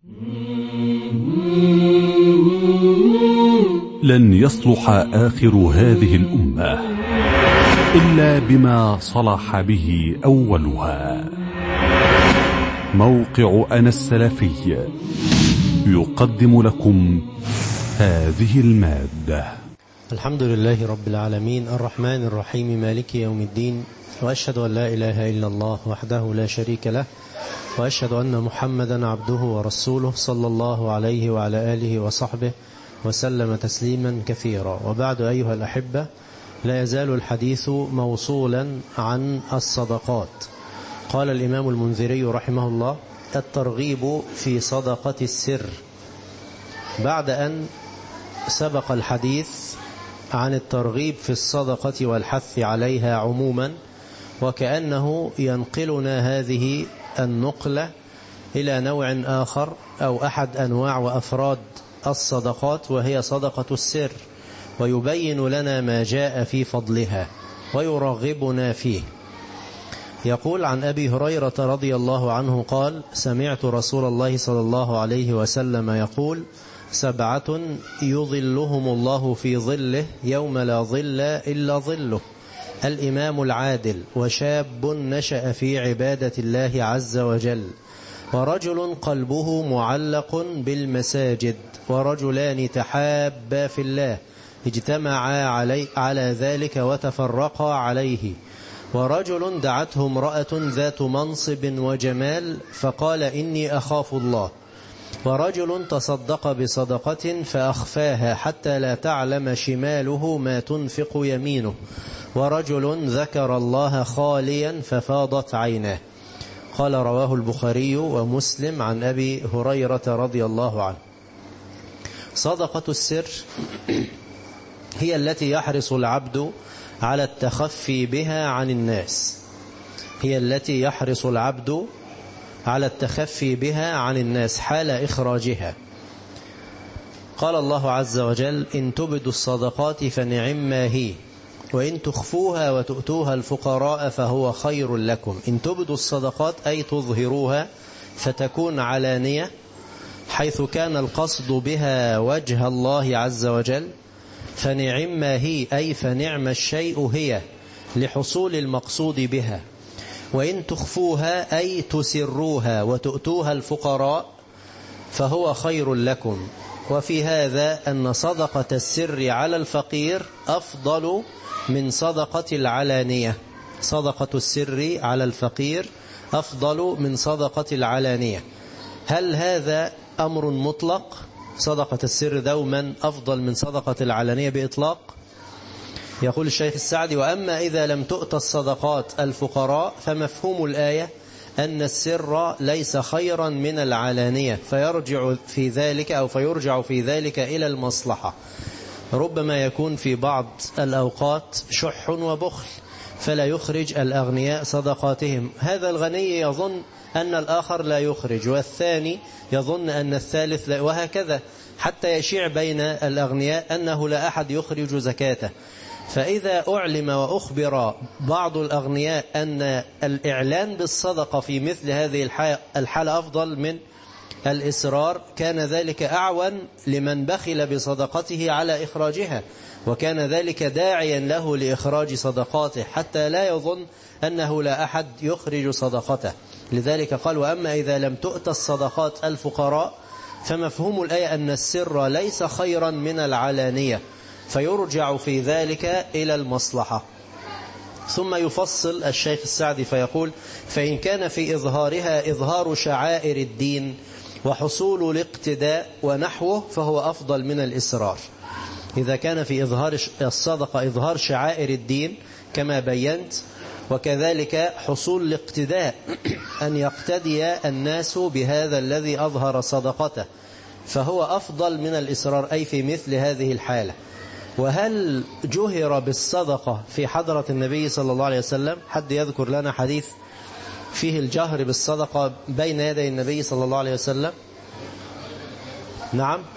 لن يصلح آخر هذه الأمة إلا بما صلح به أولها. موقع أنا السلفي يقدم لكم هذه المادة. الحمد لله رب العالمين الرحمن الرحيم مالك يوم الدين، وأشهد أن لا إله إلا الله وحده لا شريك له، وأشهد أن محمدا عبده ورسوله صلى الله عليه وعلى آله وصحبه وسلم تسليما كثيرا. وبعد أيها الأحبة، لا يزال الحديث موصولا عن الصدقات. قال الإمام المنذري رحمه الله: الترغيب في صدقة السر. بعد أن سبق الحديث عن الترغيب في الصدقة والحث عليها عموما، وكأنه ينقلنا هذه النقلة إلى نوع آخر أو أحد أنواع وأفراد الصدقات، وهي صدقة السر، ويبين لنا ما جاء في فضلها ويرغبنا فيه. يقول عن أبي هريرة رضي الله عنه قال: سمعت رسول الله صلى الله عليه وسلم يقول: 7 يظلهم الله في ظله يوم لا ظل إلا ظله: الإمام العادل، وشاب نشأ في عبادة الله عز وجل، ورجل قلبه معلق بالمساجد، ورجلان تحابا في الله اجتمعا على ذلك وتفرقا عليه، ورجل دعته امرأة ذات منصب وجمال فقال: إني أخاف الله، ورجل تصدق بصدقة فأخفاها حتى لا تعلم شماله ما تنفق يمينه، ورجل ذكر الله خاليا ففاضت عيناه. قال: رواه البخاري ومسلم عن أبي هريرة رضي الله عنه. صدقة السر هي التي يحرص العبد على التخفي بها عن الناس، هي التي يحرص العبد على التخفي بها عن الناس حال إخراجها. قال الله عز وجل: إن تبدوا الصدقات فنعما هي، وإن تخفوها وتؤتوها الفقراء فهو خير لكم. إن تبدوا الصدقات أي تظهروها فتكون علانية، حيث كان القصد بها وجه الله عز وجل، فنعما هي أي فنعم الشيء هي لحصول المقصود بها. وإن تخفوها أي تسروها وتؤتوها الفقراء فهو خير لكم. وفي هذا أن صدقة السر على الفقير أفضل من صدقة العلانية. صدقة السر على الفقير أفضل من صدقة العلانية. هل هذا أمر مطلق؟ صدقة السر دوما أفضل من صدقة العلانية بإطلاق؟ يقول الشيخ السعدي: وأما إذا لم تؤت الصدقات الفقراء فمفهوم الآية أن السر ليس خيرا من العلانية، فيرجع في ذلك إلى المصلحة. ربما يكون في بعض الأوقات شح وبخل فلا يخرج الأغنياء صدقاتهم، هذا الغني يظن أن الآخر لا يخرج، والثاني يظن أن الثالث لا، وهكذا حتى يشيع بين الأغنياء أنه لا أحد يخرج زكاته. فإذا أعلم وأخبر بعض الأغنياء أن الإعلان بالصدقة في مثل هذه الحالة أفضل من الإسرار، كان ذلك أعون لمن بخل بصدقته على إخراجها، وكان ذلك داعيا له لإخراج صدقاته حتى لا يظن أنه لا أحد يخرج صدقته. لذلك قال: وأما إذا لم تؤت الصدقات الفقراء فمفهوم الآية أن السر ليس خيرا من العلانية، فيرجع في ذلك إلى المصلحة. ثم يفصل الشيخ السعدي فيقول: فإن كان في إظهارها إظهار شعائر الدين وحصول الاقتداء ونحوه فهو أفضل من الإسرار. إذا كان في إظهار الصدقة إظهار شعائر الدين كما بينت، وكذلك حصول الاقتداء أن يقتدي الناس بهذا الذي أظهر صدقته، فهو أفضل من الإسرار، أي في مثل هذه الحالة. وهل جهر بالصدقة في حضرة النبي صلى الله عليه وسلم؟ حد يذكر لنا حديث فيه الجهر بالصدقة بين يدي النبي صلى الله عليه وسلم؟ نعم،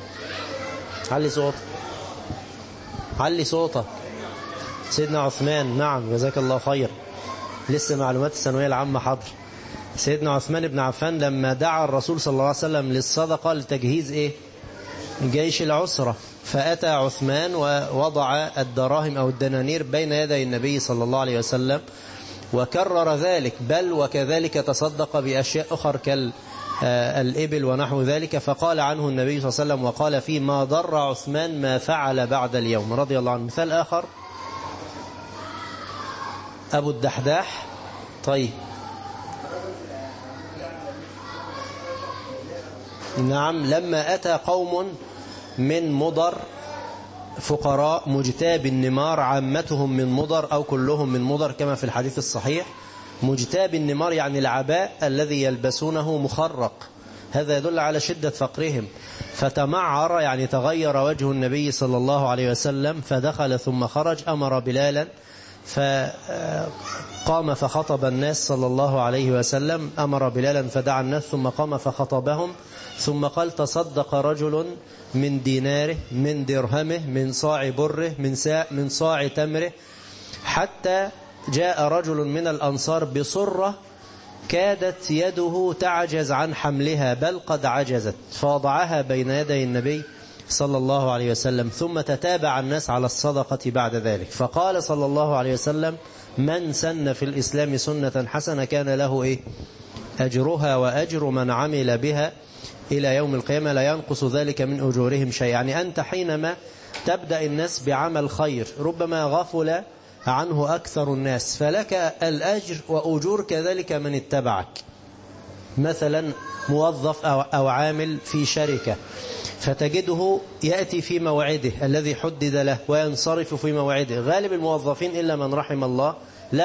علي صوتك. سيدنا عثمان. نعم، جزاك الله خير، لسه معلومات الثانوية العامة حاضر. سيدنا عثمان بن عفان لما دعا الرسول صلى الله عليه وسلم للصدقة لتجهيز جيش العسرة، فأتى عثمان ووضع الدراهم أو الدنانير بين يدي النبي صلى الله عليه وسلم وكرر ذلك، بل وكذلك تصدق بأشياء أخرى كالإبل ونحو ذلك. فقال عنه النبي صلى الله عليه وسلم وقال فيه: ما ضر عثمان ما فعل بعد اليوم، رضي الله عنه. مثال آخر أبو الدحداح. طيب نعم، لما أتى قوم من مضر فقراء مجتاب النمار، عامتهم من مضر أو كلهم من مضر كما في الحديث الصحيح. مجتاب النمار يعني العباء الذي يلبسونه مخرق، هذا يدل على شدة فقرهم. فتمعر يعني تغير وجه النبي صلى الله عليه وسلم، فدخل ثم خرج، أمر بلالا فقام فخطب الناس صلى الله عليه وسلم، أمر بلالا فدعا الناس ثم قام فخطبهم، ثم قال: تصدق رجل من ديناره، من درهمه، من صاع بره، من صاع تمره، حتى جاء رجل من الأنصار بصرة كادت يده تعجز عن حملها، بل قد عجزت، فوضعها بين يدي النبي صلى الله عليه وسلم، ثم تتابع الناس على الصدقة بعد ذلك. فقال صلى الله عليه وسلم: من سن في الإسلام سنة حسنة كان له أجرها وأجر من عمل بها إلى يوم القيامة، لا ينقص ذلك من أجورهم شيء. يعني أنت حينما تبدأ الناس بعمل خير ربما غفل عنه أكثر الناس، فلك الأجر وأجور كذلك من اتبعك. مثلا موظف أو عامل في شركة، فتجده يأتي في موعده الذي حدد له وينصرف في موعده. غالب الموظفين إلا من رحم الله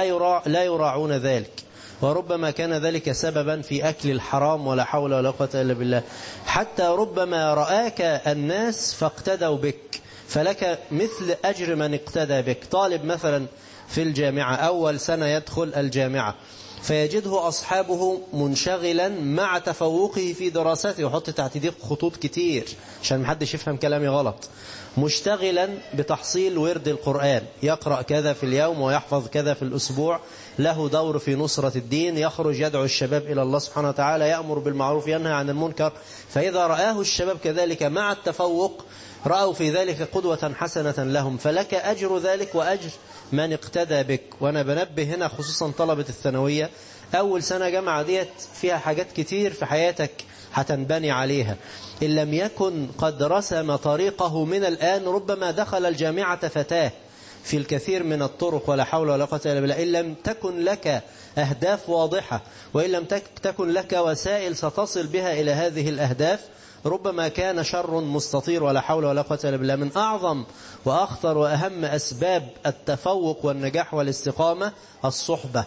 لا يراعون ذلك، وربما كان ذلك سببا في أكل الحرام، ولا حول ولا قوة إلا بالله. حتى ربما رآك الناس فاقتدوا بك، فلك مثل أجر من اقتدى بك. طالب مثلا في الجامعة، أول سنة يدخل الجامعة، فيجده أصحابه منشغلا مع تفوقه في دراسته، وحط تحت دي خطوط كتير عشان محدش يفهم كلامي غلط، مشتغلا بتحصيل ورد القرآن، يقرأ كذا في اليوم ويحفظ كذا في الأسبوع، له دور في نصرة الدين، يخرج يدعو الشباب إلى الله سبحانه وتعالى، يأمر بالمعروف ينهى عن المنكر. فإذا رآه الشباب كذلك مع التفوق رأوا في ذلك قدوة حسنة لهم، فلك أجر ذلك وأجر من اقتدى بك. وأنا بنبه هنا خصوصا طلبة الثانوية، أول سنة جامعة ديت فيها حاجات كتير في حياتك هتنبني عليها، إن لم يكن قد رسم طريقه من الآن ربما دخل الجامعة فتاه في الكثير من الطرق، ولا حول ولا قوة إلا بالله. إن لم تكن لك أهداف واضحة، وإن لم تكن لك وسائل ستصل بها إلى هذه الأهداف، ربما كان شر مستطير، ولا حول ولا قوة إلا بالله. من أعظم وأخطر وأهم أسباب التفوق والنجاح والاستقامة الصحبة،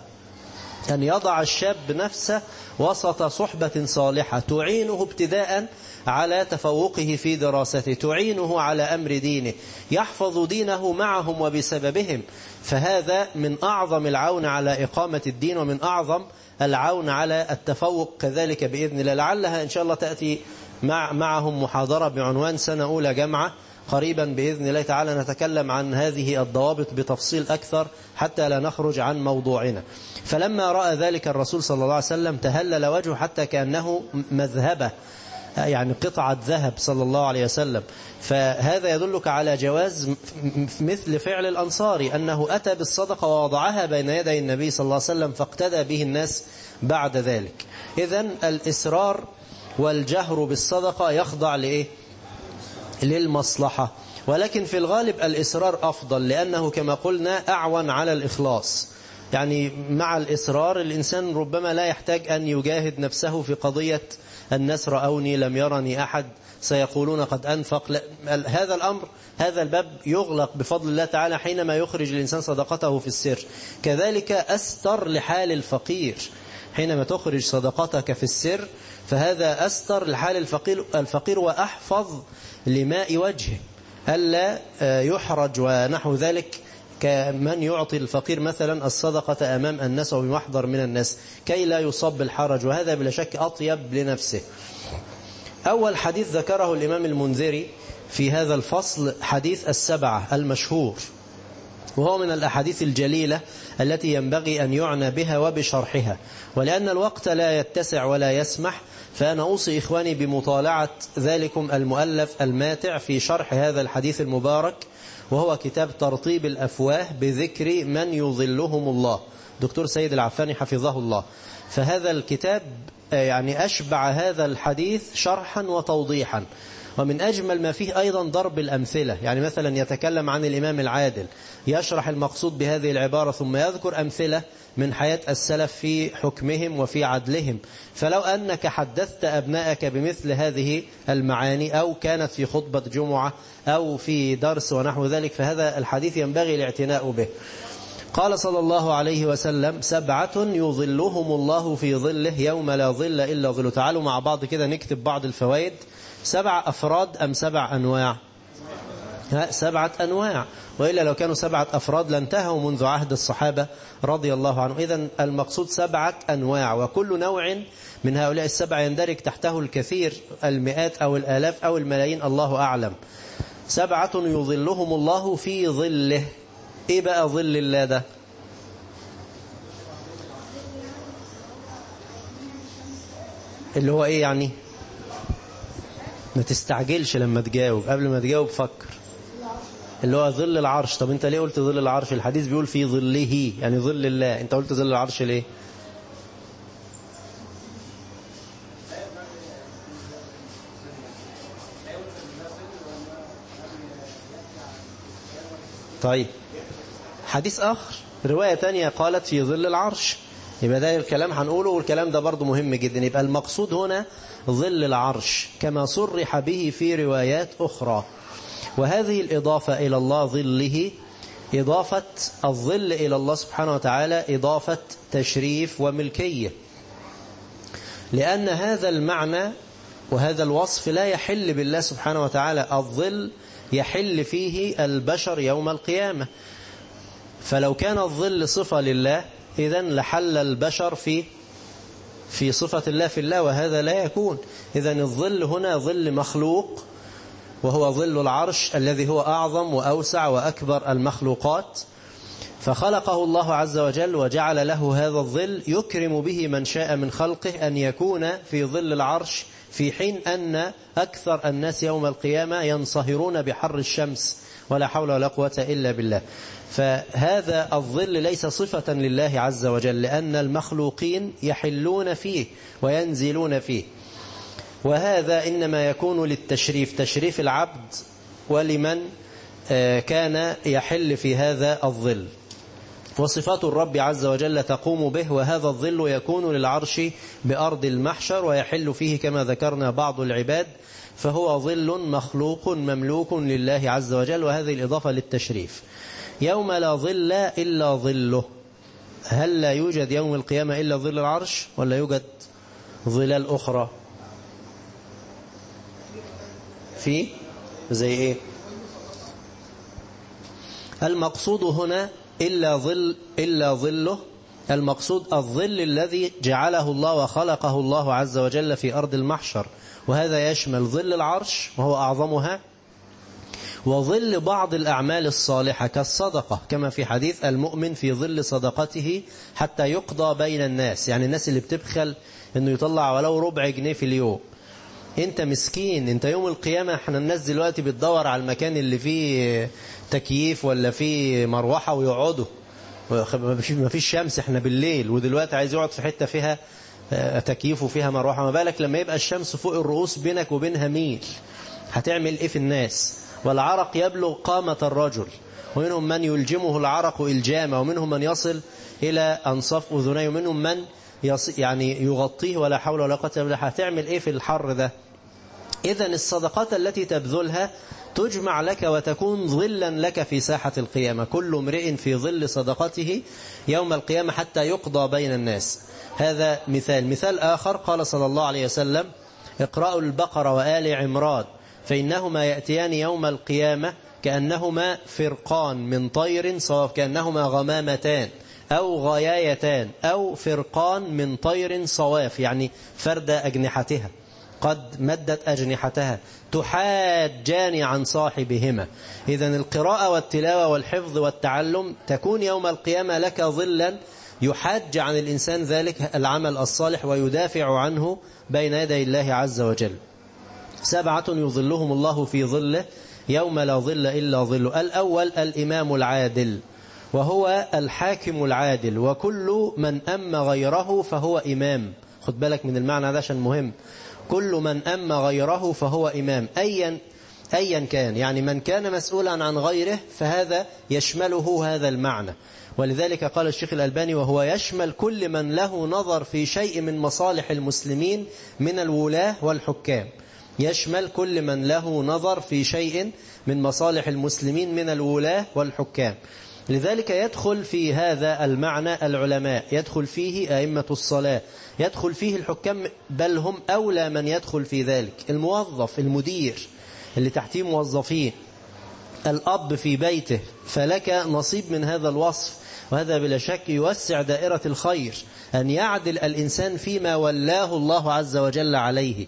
أن يضع الشاب نفسه وسط صحبة صالحة تعينه ابتداء على تفوقه في دراسته، تعينه على أمر دينه، يحفظ دينه معهم وبسببهم. فهذا من أعظم العون على إقامة الدين، ومن أعظم العون على التفوق كذلك بإذن الله. لعلها إن شاء الله تأتي معهم محاضرة بعنوان سنة أولى جامعة قريبا بإذن الله تعالى، نتكلم عن هذه الضوابط بتفصيل أكثر حتى لا نخرج عن موضوعنا. فلما رأى ذلك الرسول صلى الله عليه وسلم تهلل وجهه حتى كأنه مذهبة، يعني قطعة ذهب صلى الله عليه وسلم. فهذا يدلك على جواز مثل فعل الأنصاري، أنه أتى بالصدقة ووضعها بين يدي النبي صلى الله عليه وسلم، فاقتدى به الناس بعد ذلك. إذن الإسرار والجهر بالصدقة يخضع للمصلحة، ولكن في الغالب الإسرار أفضل، لأنه كما قلنا أعون على الإخلاص. يعني مع الإسرار الإنسان ربما لا يحتاج أن يجاهد نفسه في قضية الناس رأوني لم يرني أحد سيقولون قد أنفق. لا، هذا الأمر، هذا الباب يغلق بفضل الله تعالى حينما يخرج الإنسان صدقته في السر. كذلك أستر لحال الفقير، حينما تخرج صدقتك في السر فهذا أستر لحال الفقير وأحفظ لماء وجهه، ألا يحرج ونحو ذلك، كمن يعطي الفقير مثلا الصدقة أمام الناس وبمحضر من الناس كي لا يصاب بالحرج، وهذا بلا شك أطيب لنفسه. أول حديث ذكره الإمام المنذري في هذا الفصل حديث السبعة المشهور، وهو من الأحاديث الجليلة التي ينبغي أن يعنى بها وبشرحها، ولأن الوقت لا يتسع ولا يسمح، فأنا أوصي إخواني بمطالعة ذلكم المؤلف الماتع في شرح هذا الحديث المبارك، وهو كتاب ترطيب الأفواه بذكر من يظلهم الله، دكتور سيد العفاني حفظه الله. فهذا الكتاب يعني أشبع هذا الحديث شرحا وتوضيحا، ومن أجمل ما فيه أيضا ضرب الأمثلة. يعني مثلا يتكلم عن الإمام العادل، يشرح المقصود بهذه العبارة ثم يذكر أمثلة من حياة السلف في حكمهم وفي عدلهم. فلو أنك حدثت أبنائك بمثل هذه المعاني، أو كانت في خطبة جمعة أو في درس ونحو ذلك، فهذا الحديث ينبغي الاعتناء به. قال صلى الله عليه وسلم: 7 يظلهم الله في ظله يوم لا ظل إلا ظله. تعالوا مع بعض كده نكتب بعض الفوائد. 7 أفراد أم 7 أنواع؟ 7 أنواع، وإلا لو كانوا 7 أفراد لانتهوا منذ عهد الصحابة رضي الله عنهم. إذن المقصود 7 أنواع، وكل نوع من هؤلاء 7 يندرج تحته الكثير، المئات أو الآلاف أو الملايين، الله أعلم. 7 يظلهم الله في ظله. إيه بقى ظل الله ده؟ اللي هو إيه يعني؟ ما تستعجلش لما تجاوب، قبل ما تجاوب فكر. اللي هو ظل العرش. طب انت ليه قلت ظل العرش؟ الحديث بيقول في ظله، يعني ظل الله، انت قلت ظل العرش ليه؟ طيب حديث آخر، رواية تانية قالت في ظل العرش، يبقى ده الكلام هنقوله، والكلام ده برضو مهم جدا. يبقى المقصود هنا ظل العرش كما صرح به في روايات أخرى. وهذه الإضافة إلى الله ظله، إضافة الظل إلى الله سبحانه وتعالى إضافة تشريف وملكية، لأن هذا المعنى وهذا الوصف لا يحل بالله سبحانه وتعالى. الظل يحل فيه البشر يوم القيامة، فلو كان الظل صفة لله إذن لحل البشر في صفة الله في الله، وهذا لا يكون. إذن الظل هنا ظل مخلوق، وهو ظل العرش الذي هو أعظم وأوسع وأكبر المخلوقات، فخلقه الله عز وجل وجعل له هذا الظل يكرم به من شاء من خلقه أن يكون في ظل العرش، في حين أن أكثر الناس يوم القيامة ينصهرون بحر الشمس، ولا حول ولا قوة إلا بالله. فهذا الظل ليس صفة لله عز وجل، لأن المخلوقين يحلون فيه وينزلون فيه، وهذا إنما يكون للتشريف، تشريف العبد ولمن كان يحل في هذا الظل. وصفات الرب عز وجل تقوم به، وهذا الظل يكون للعرش بأرض المحشر، ويحل فيه كما ذكرنا بعض العباد، فهو ظل مخلوق مملوك لله عز وجل، وهذه الإضافة للتشريف. يوم لا ظل إلا ظله، هل لا يوجد يوم القيامة إلا ظل العرش، ولا يوجد ظلال أخرى؟ في زي إيه؟ المقصود هنا إلا ظله، المقصود الظل الذي جعله الله وخلقه الله عز وجل في أرض المحشر، وهذا يشمل ظل العرش وهو أعظمها، وظل بعض الأعمال الصالحة كالصدقة، كما في حديث المؤمن في ظل صدقته حتى يقضى بين الناس. يعني الناس اللي بتبخل انه يطلع ولو ربع جنيه في اليوم، انت مسكين، انت يوم القيامة. احنا الناس دلوقتي بتدور على المكان اللي فيه تكييف ولا فيه مروحة ويقعدوا، ما فيش شمس، احنا بالليل، ودلوقتي عايز يقعد في حتة فيها تكييف وفيها مروحة. ما بالك لما يبقى الشمس فوق الرؤوس بينك وبينها ميل، هتعمل ايه في الناس؟ والعرق يبلغ قامة الرجل، ومنهم من يلجمه العرق إلجاما، ومنهم من يصل إلى أنصاف أذنيه، ومنهم من يعني يغطيه، ولا حول ولا قوة إلا بالله. هتعمل إيه في الحر ده؟ إذن الصدقات التي تبذلها تجمع لك وتكون ظلا لك في ساحة القيامة، كل امرئ في ظل صدقته يوم القيامة حتى يقضى بين الناس. هذا مثال آخر، قال صلى الله عليه وسلم: اقرأوا البقرة وآل عمران فإنهما يأتيان يوم القيامة كأنهما فرقان من طير صواف، كأنهما غمامتان أو غيايتان أو فرقان من طير صواف، يعني فرد أجنحتها، قد مدت أجنحتها تحاجان عن صاحبهما. إذن القراءة والتلاوة والحفظ والتعلم تكون يوم القيامة لك ظلا يحاج عن الإنسان ذلك العمل الصالح ويدافع عنه بين يدي الله عز وجل. 7 يظلهم الله في ظله يوم لا ظل إلا ظله. الأول الإمام العادل، وهو الحاكم العادل، وكل من أم غيره فهو إمام. خد بالك من المعنى ده عشان مهم. كل من أم غيره فهو إمام أيا كان، يعني من كان مسؤولا عن غيره فهذا يشمله هذا المعنى. ولذلك قال الشيخ الألباني وهو يشمل كل من له نظر في شيء من مصالح المسلمين من الولاة والحكام. يشمل كل من له نظر في شيء من مصالح المسلمين من الولاة والحكام. لذلك يدخل في هذا المعنى العلماء، يدخل فيه أئمة الصلاة، يدخل فيه الحكام، بل هم أولى من يدخل في ذلك. الموظف، المدير اللي تحتيه موظفين، الأب في بيته، فلك نصيب من هذا الوصف. وهذا بلا شك يوسع دائرة الخير، أن يعدل الإنسان فيما ولاه الله عز وجل عليه.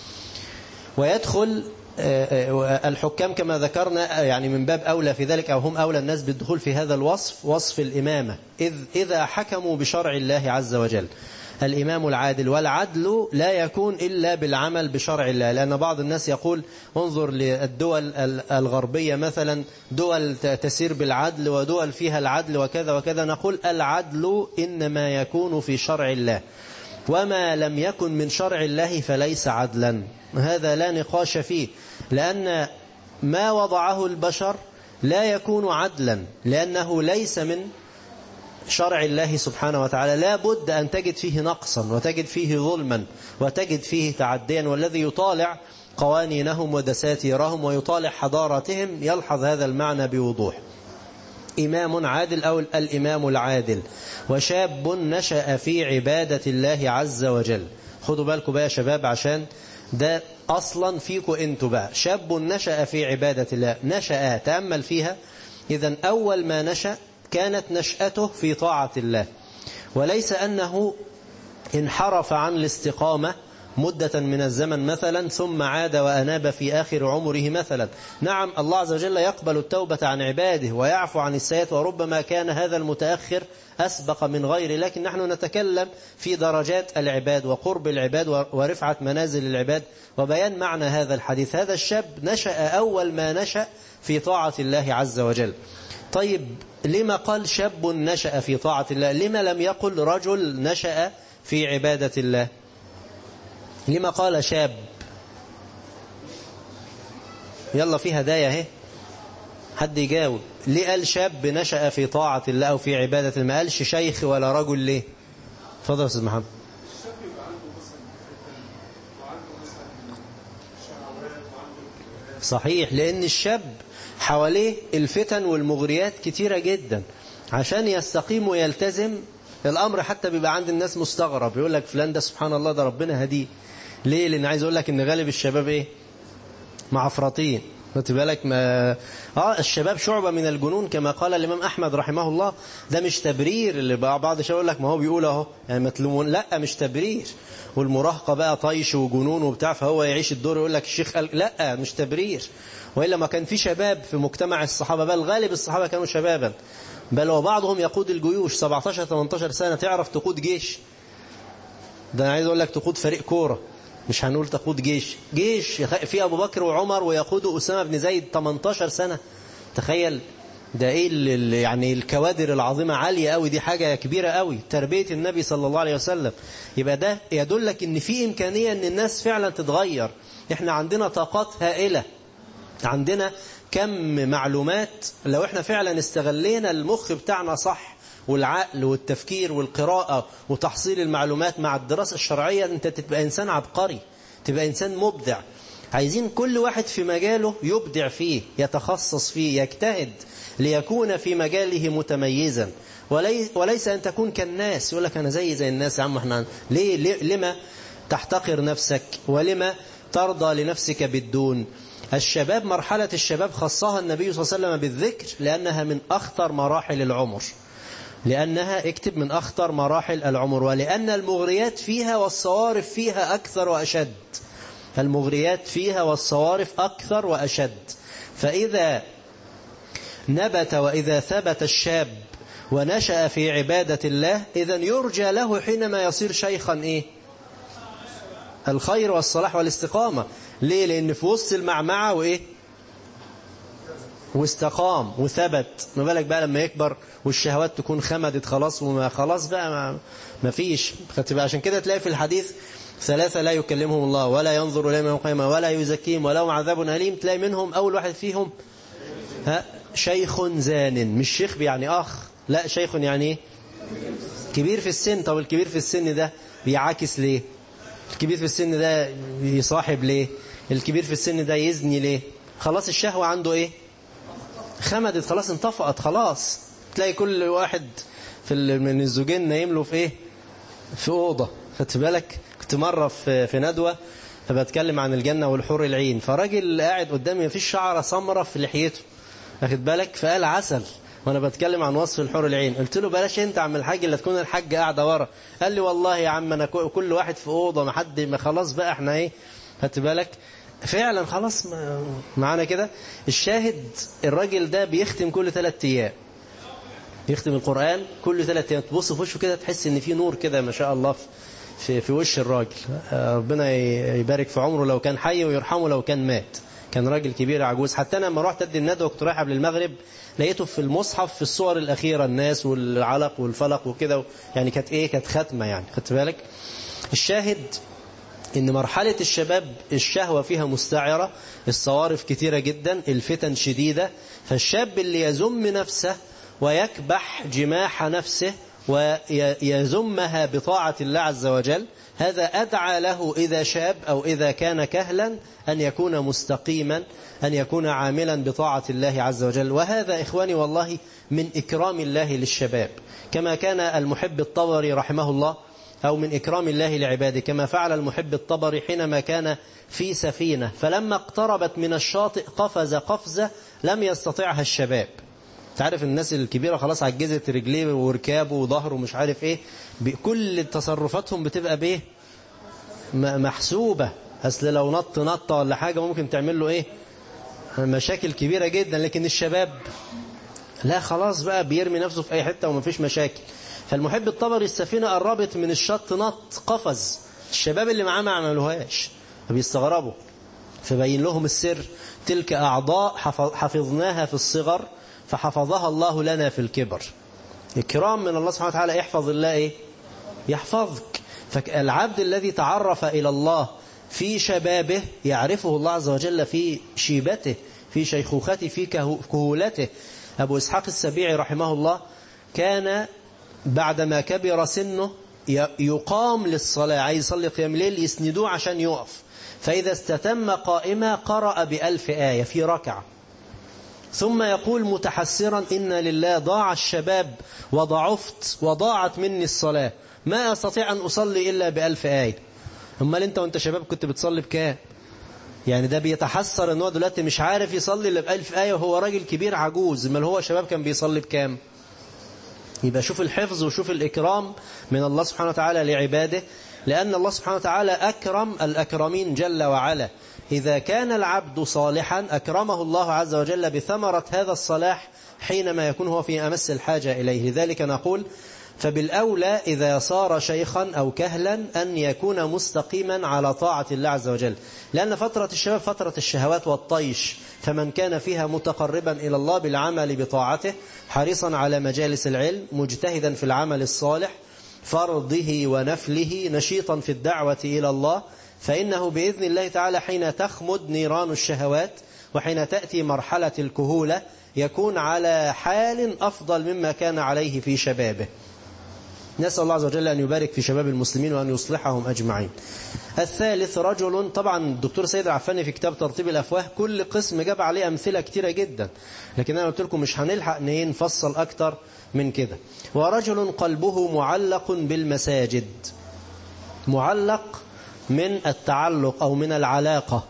ويدخل الحكام كما ذكرنا يعني من باب أولى في ذلك، أو هم أولى الناس بالدخول في هذا الوصف، وصف الإمامة، إذا حكموا بشرع الله عز وجل. الإمام العادل، والعدل لا يكون إلا بالعمل بشرع الله. لأن بعض الناس يقول انظر للدول الغربية مثلا، دول تسير بالعدل ودول فيها العدل وكذا وكذا. نقول العدل إنما يكون في شرع الله، وما لم يكن من شرع الله فليس عدلا. هذا لا نقاش فيه، لأن ما وضعه البشر لا يكون عدلا، لأنه ليس من شرع الله سبحانه وتعالى. لا بد أن تجد فيه نقصا، وتجد فيه ظلما، وتجد فيه تعديا. والذي يطالع قوانينهم ودساتيرهم ويطالع حضارتهم يلحظ هذا المعنى بوضوح. إمام عادل أو الإمام العادل. وشاب نشأ في عبادة الله عز وجل. خدوا بالكم بقى يا شباب، عشان ده أصلا فيكم أنتوا بقى. شاب نشأ في عبادة الله، نشأ تأمل فيها. إذن أول ما نشأ كانت نشأته في طاعة الله، وليس أنه انحرف عن الاستقامة مدة من الزمن مثلا ثم عاد وأناب في آخر عمره مثلا. نعم، الله عز وجل يقبل التوبة عن عباده ويعفو عن السيئات، وربما كان هذا المتأخر أسبق من غيره، لكن نحن نتكلم في درجات العباد وقرب العباد ورفعة منازل العباد وبيان معنى هذا الحديث. هذا الشاب نشأ أول ما نشأ في طاعة الله عز وجل. طيب لما قال شاب نشأ في طاعة الله؟ لما لم يقل رجل نشأ في عبادة الله؟ لما قال شاب؟ يلا في هدايا اهي، حد يجاوب. ليه قال شاب نشأ في طاعة الله أو في عبادة الله؟ ما قالش شيخ ولا رجل ليه؟ اتفضل يا أستاذ محمد. صحيح، لأن الشاب حواليه الفتن والمغريات كتيرة جدا. عشان يستقيم ويلتزم الأمر حتى بيبقى عند الناس مستغرب، يقول لك فلان ده سبحان الله ده ربنا هديه. ليه؟ لأن عايز أقول لك إن غالب الشباب إيه؟ معفرطين. خدت بالك؟ ما الشباب شعبة من الجنون كما قال الإمام أحمد رحمه الله. ده مش تبرير، اللي بعض الشباب يقول لك ما هو بيقول اهو يعني متلومون، لا مش تبرير. والمراهقة بقى طيش وجنون وبتاع، فهو يعيش الدور يقول لك الشيخ قال لا مش تبرير. وإلا ما كان في شباب في مجتمع الصحابة، بل غالب الصحابة كانوا شبابا، بل وبعضهم يقود الجيوش 17-18 سنة. تعرف تقود جيش؟ ده أنا عايز أقول لك تقود فريق كورة، مش هنقول تقود جيش. في أبو بكر وعمر ويقود أسامة بن زيد 18 سنة. تخيل ده إيه يعني الكوادر العظيمة عالية قوي، دي حاجة كبيرة قوي، تربية النبي صلى الله عليه وسلم. يبقى ده يدلك إن في إمكانية إن الناس فعلا تتغير. إحنا عندنا طاقات هائلة، عندنا كم معلومات، لو إحنا فعلا استغلينا المخ بتاعنا صح والعقل والتفكير والقراءة وتحصيل المعلومات مع الدراسة الشرعية، أنت تبقى إنسان عبقري، تبقى إنسان مبدع. عايزين كل واحد في مجاله يبدع فيه، يتخصص فيه، يجتهد ليكون في مجاله متميزا، وليس أن تكون كالناس. يقول لك أنا زي الناس يا عم. احنا لما تحتقر نفسك؟ ولما ترضى لنفسك بالدون؟ الشباب، مرحلة الشباب خصها النبي صلى الله عليه وسلم بالذكر، لأنها من أخطر مراحل العمر، لأنها اكتب من أخطر مراحل العمر، ولأن المغريات فيها والصوارف فيها أكثر وأشد. المغريات فيها والصوارف أكثر وأشد. فإذا نبت وإذا ثبت الشاب ونشأ في عبادة الله، إذن يرجى له حينما يصير شيخا إيه؟ الخير والصلاح والاستقامة. ليه؟ لأن في وسط المعمعة وإيه؟ واستقام وثبت. ما بالك بقى لما يكبر والشهوات تكون خمدت خلاص، وما خلاص بقى ما فيش. عشان كده تلاقي في الحديث ثلاثة لا يكلمهم الله ولا ينظر إليهم يوم القيامة ولا يزكيهم ولهم عذاب أليم. تلاقي منهم أول واحد فيهم شيخ زان. مش شيخ يعني أخ، لا، شيخ يعني إيه؟ كبير في السن. طب الكبير في السن ده بيعاكس ليه؟ الكبير في السن ده يصاحب ليه؟ الكبير في السن ده يزني ليه؟ خلاص الشهوة عنده إيه؟ خمدت خلاص، انطفأت خلاص. تلاقي كل واحد من الزوجين نايم له في إيه؟ في أوضة. خدت بالك؟ كنت مرة في ندوة فبتكلم عن الجنة والحور العين، فراجل قاعد قدامي مفيش شعرة سمرة في لحيته، واخد بالك؟ فقال عسل وانا بتكلم عن وصف الحور العين. قلت له بلاش انت عم الحاج اللي تكون الحاج قاعده ورا. قال لي والله يا عم انا كل واحد في اوضه، ما خلاص بقى احنا ايه، خدت بالك؟ فعلا خلاص معانا كده. الشاهد الراجل ده بيختم كل 3 ايام، يختم القرآن كل 3 ايام. تبص في وشه كده تحس ان في نور كده ما شاء الله في وش الراجل. ربنا يبارك في عمره لو كان حي ويرحمه لو كان مات. كان راجل كبير عجوز. حتى انا لما رحت ادي الندوه كنت رايح قبل المغرب، لقيته في المصحف في الصور الاخيره الناس والعلق والفلق وكده، يعني كانت ختمه يعني. خدت بالك؟ الشاهد ان مرحله الشباب الشهوه فيها مستعره، الصوارف كتيره جدا، الفتن شديده. فالشاب اللي يذم نفسه ويكبح جماح نفسه ويذمها بطاعة الله عز وجل، هذا أدعى له إذا شاب أو إذا كان كهلا أن يكون مستقيما، أن يكون عاملا بطاعة الله عز وجل. وهذا إخواني والله من إكرام الله للشباب، كما كان المحب الطبري رحمه الله، أو من إكرام الله لعباده كما فعل المحب الطبري حينما كان في سفينة فلما اقتربت من الشاطئ قفز قفزة لم يستطيعها الشباب. تعرف الناس الكبيرة خلاص عجزت رجليه وركابه وظهره ومش عارف ايه، كل تصرفاتهم بتبقى بايه؟ محسوبة. اصل لو نطة ولا حاجة ممكن تعمل له ايه؟ مشاكل كبيرة جدا. لكن الشباب لا، خلاص بقى بيرمي نفسه في اي حتة ومفيش مشاكل. فالمحب الطبري السفينة قربت من الشط نط قفز، الشباب اللي معاه ما عملوهاش فبيستغربوا. فبين لهم السر: تلك أعضاء حفظناها في الصغر فحفظها الله لنا في الكبر. إكرام من الله سبحانه وتعالى. يحفظ الله إيه؟ يحفظك. فالعبد الذي تعرف إلى الله في شبابه يعرفه الله عز وجل في شيبته، في شيخوخته، في كهولته. أبو إسحاق السبيعي رحمه الله كان بعدما كبر سنه يقام للصلاة، عايز يصلي قيام الليل يسندوه عشان يقف، فإذا استتم قائمة قرأ ب1000 آية في ركعة، ثم يقول متحسرا: إن لله ضاع الشباب وضعفت وضاعت مني الصلاة، ما أستطيع أن أصلي إلا ب1000 آية. أمال أنت وأنت شباب كنت بتصلي بكام؟ يعني ده بيتحسر أنه دلوقتي مش عارف يصلي إلا ب1000 آية وهو راجل كبير عجوز. أمال هو شباب كان بيصلي بكام؟ يبقى شوف الحفظ وشوف الإكرام من الله سبحانه وتعالى لعباده، لأن الله سبحانه وتعالى أكرم الأكرمين جل وعلا. إذا كان العبد صالحا أكرمه الله عز وجل بثمرة هذا الصلاح حينما يكون هو في أمس الحاجة إليه. لذلك نقول فبالأولى إذا صار شيخا أو كهلا أن يكون مستقيما على طاعة الله عز وجل، لأن فترة الشباب فترة الشهوات والطيش، فمن كان فيها متقربا إلى الله بالعمل بطاعته، حريصا على مجالس العلم، مجتهدا في العمل الصالح فرضه ونفله، نشيطا في الدعوة إلى الله، فإنه بإذن الله تعالى حين تخمد نيران الشهوات وحين تأتي مرحلة الكهولة يكون على حال أفضل مما كان عليه في شبابه. نسأل الله عز وجل أن يبارك في شباب المسلمين وأن يصلحهم أجمعين. الثالث رجل، طبعا الدكتور سيد العفاني في كتاب ترتيب الأفواه كل قسم جاب عليه أمثلة كتيرة جدا، لكن أنا قلت لكم مش هنلحق نفصل أكتر من كده. ورجل قلبه معلق بالمساجد، معلق من التعلق أو من العلاقة،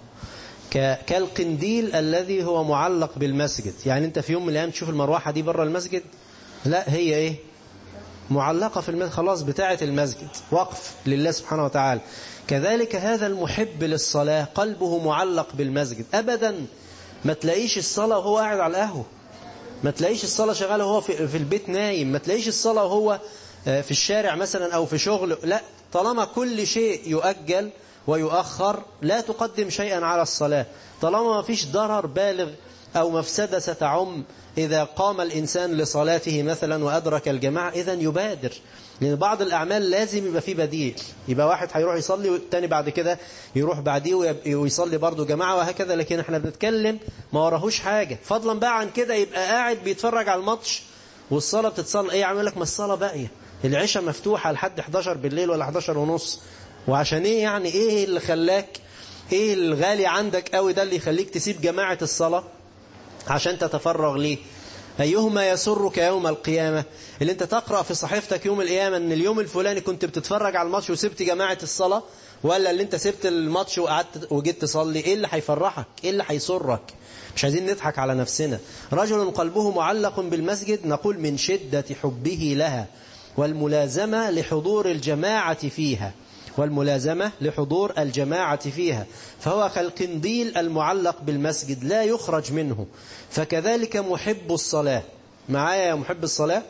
كالقنديل الذي هو معلق بالمسجد. يعني أنت في يوم من الأيام تشوف المروحة دي بره المسجد، لا هي إيه؟ معلقة في المسجد، خلاص بتاعة المسجد، وقف لله سبحانه وتعالى. كذلك هذا المحب للصلاة قلبه معلق بالمسجد. أبدا ما تلاقيش الصلاة وهو قاعد على القهوة، ما تلاقيش الصلاة شغالة وهو في البيت نايم، ما تلاقيش الصلاة وهو في الشارع مثلا أو في شغل. لا، طالما كل شيء يؤجل ويؤخر لا تقدم شيئا على الصلاة. طالما ما فيش ضرر بالغ أو مفسدة ستعم إذا قام الإنسان لصلاته مثلا وأدرك الجماعة، إذن يبادر، لأن بعض الأعمال لازم يبقى فيه بديل. يبقى واحد هيروح يصلي والتاني بعد كده يروح بعديه ويصلي برضه جماعة وهكذا. لكن احنا بنتكلم ما وراهوش حاجة، فضلا بقى عن كده يبقى قاعد بيتفرج على الماتش والصلاة بتتصلى. ايه يعمل لك؟ ما الصلاة باقية، العشاء مفتوحة لحد 11 بالليل ولا 11 ونص. وعشان ايه يعني؟ ايه اللي خلاك، ايه الغالي عندك قوي ده اللي يخليك تسيب جماعة الصلاة عشان تتفرغ ليه؟ أيهما يسرك يوم القيامة؟ اللي انت تقرأ في صحيفتك يوم القيامة ان اليوم الفلاني كنت بتتفرج على الماتش وسبت جماعة الصلاة، ولا اللي انت سبت الماتش وقعدت وجيت تصلي؟ ايه اللي هيفرحك؟ ايه اللي هيسرك؟ مش عايزين نضحك على نفسنا. رجل قلبه معلق بالمسجد، نقول من شدة حبه لها والملازمة لحضور الجماعة فيها، والملازمة لحضور الجماعة فيها، فهو كالقنديل المعلق بالمسجد لا يخرج منه. فكذلك محب الصلاة، معايا يا محب الصلاة؟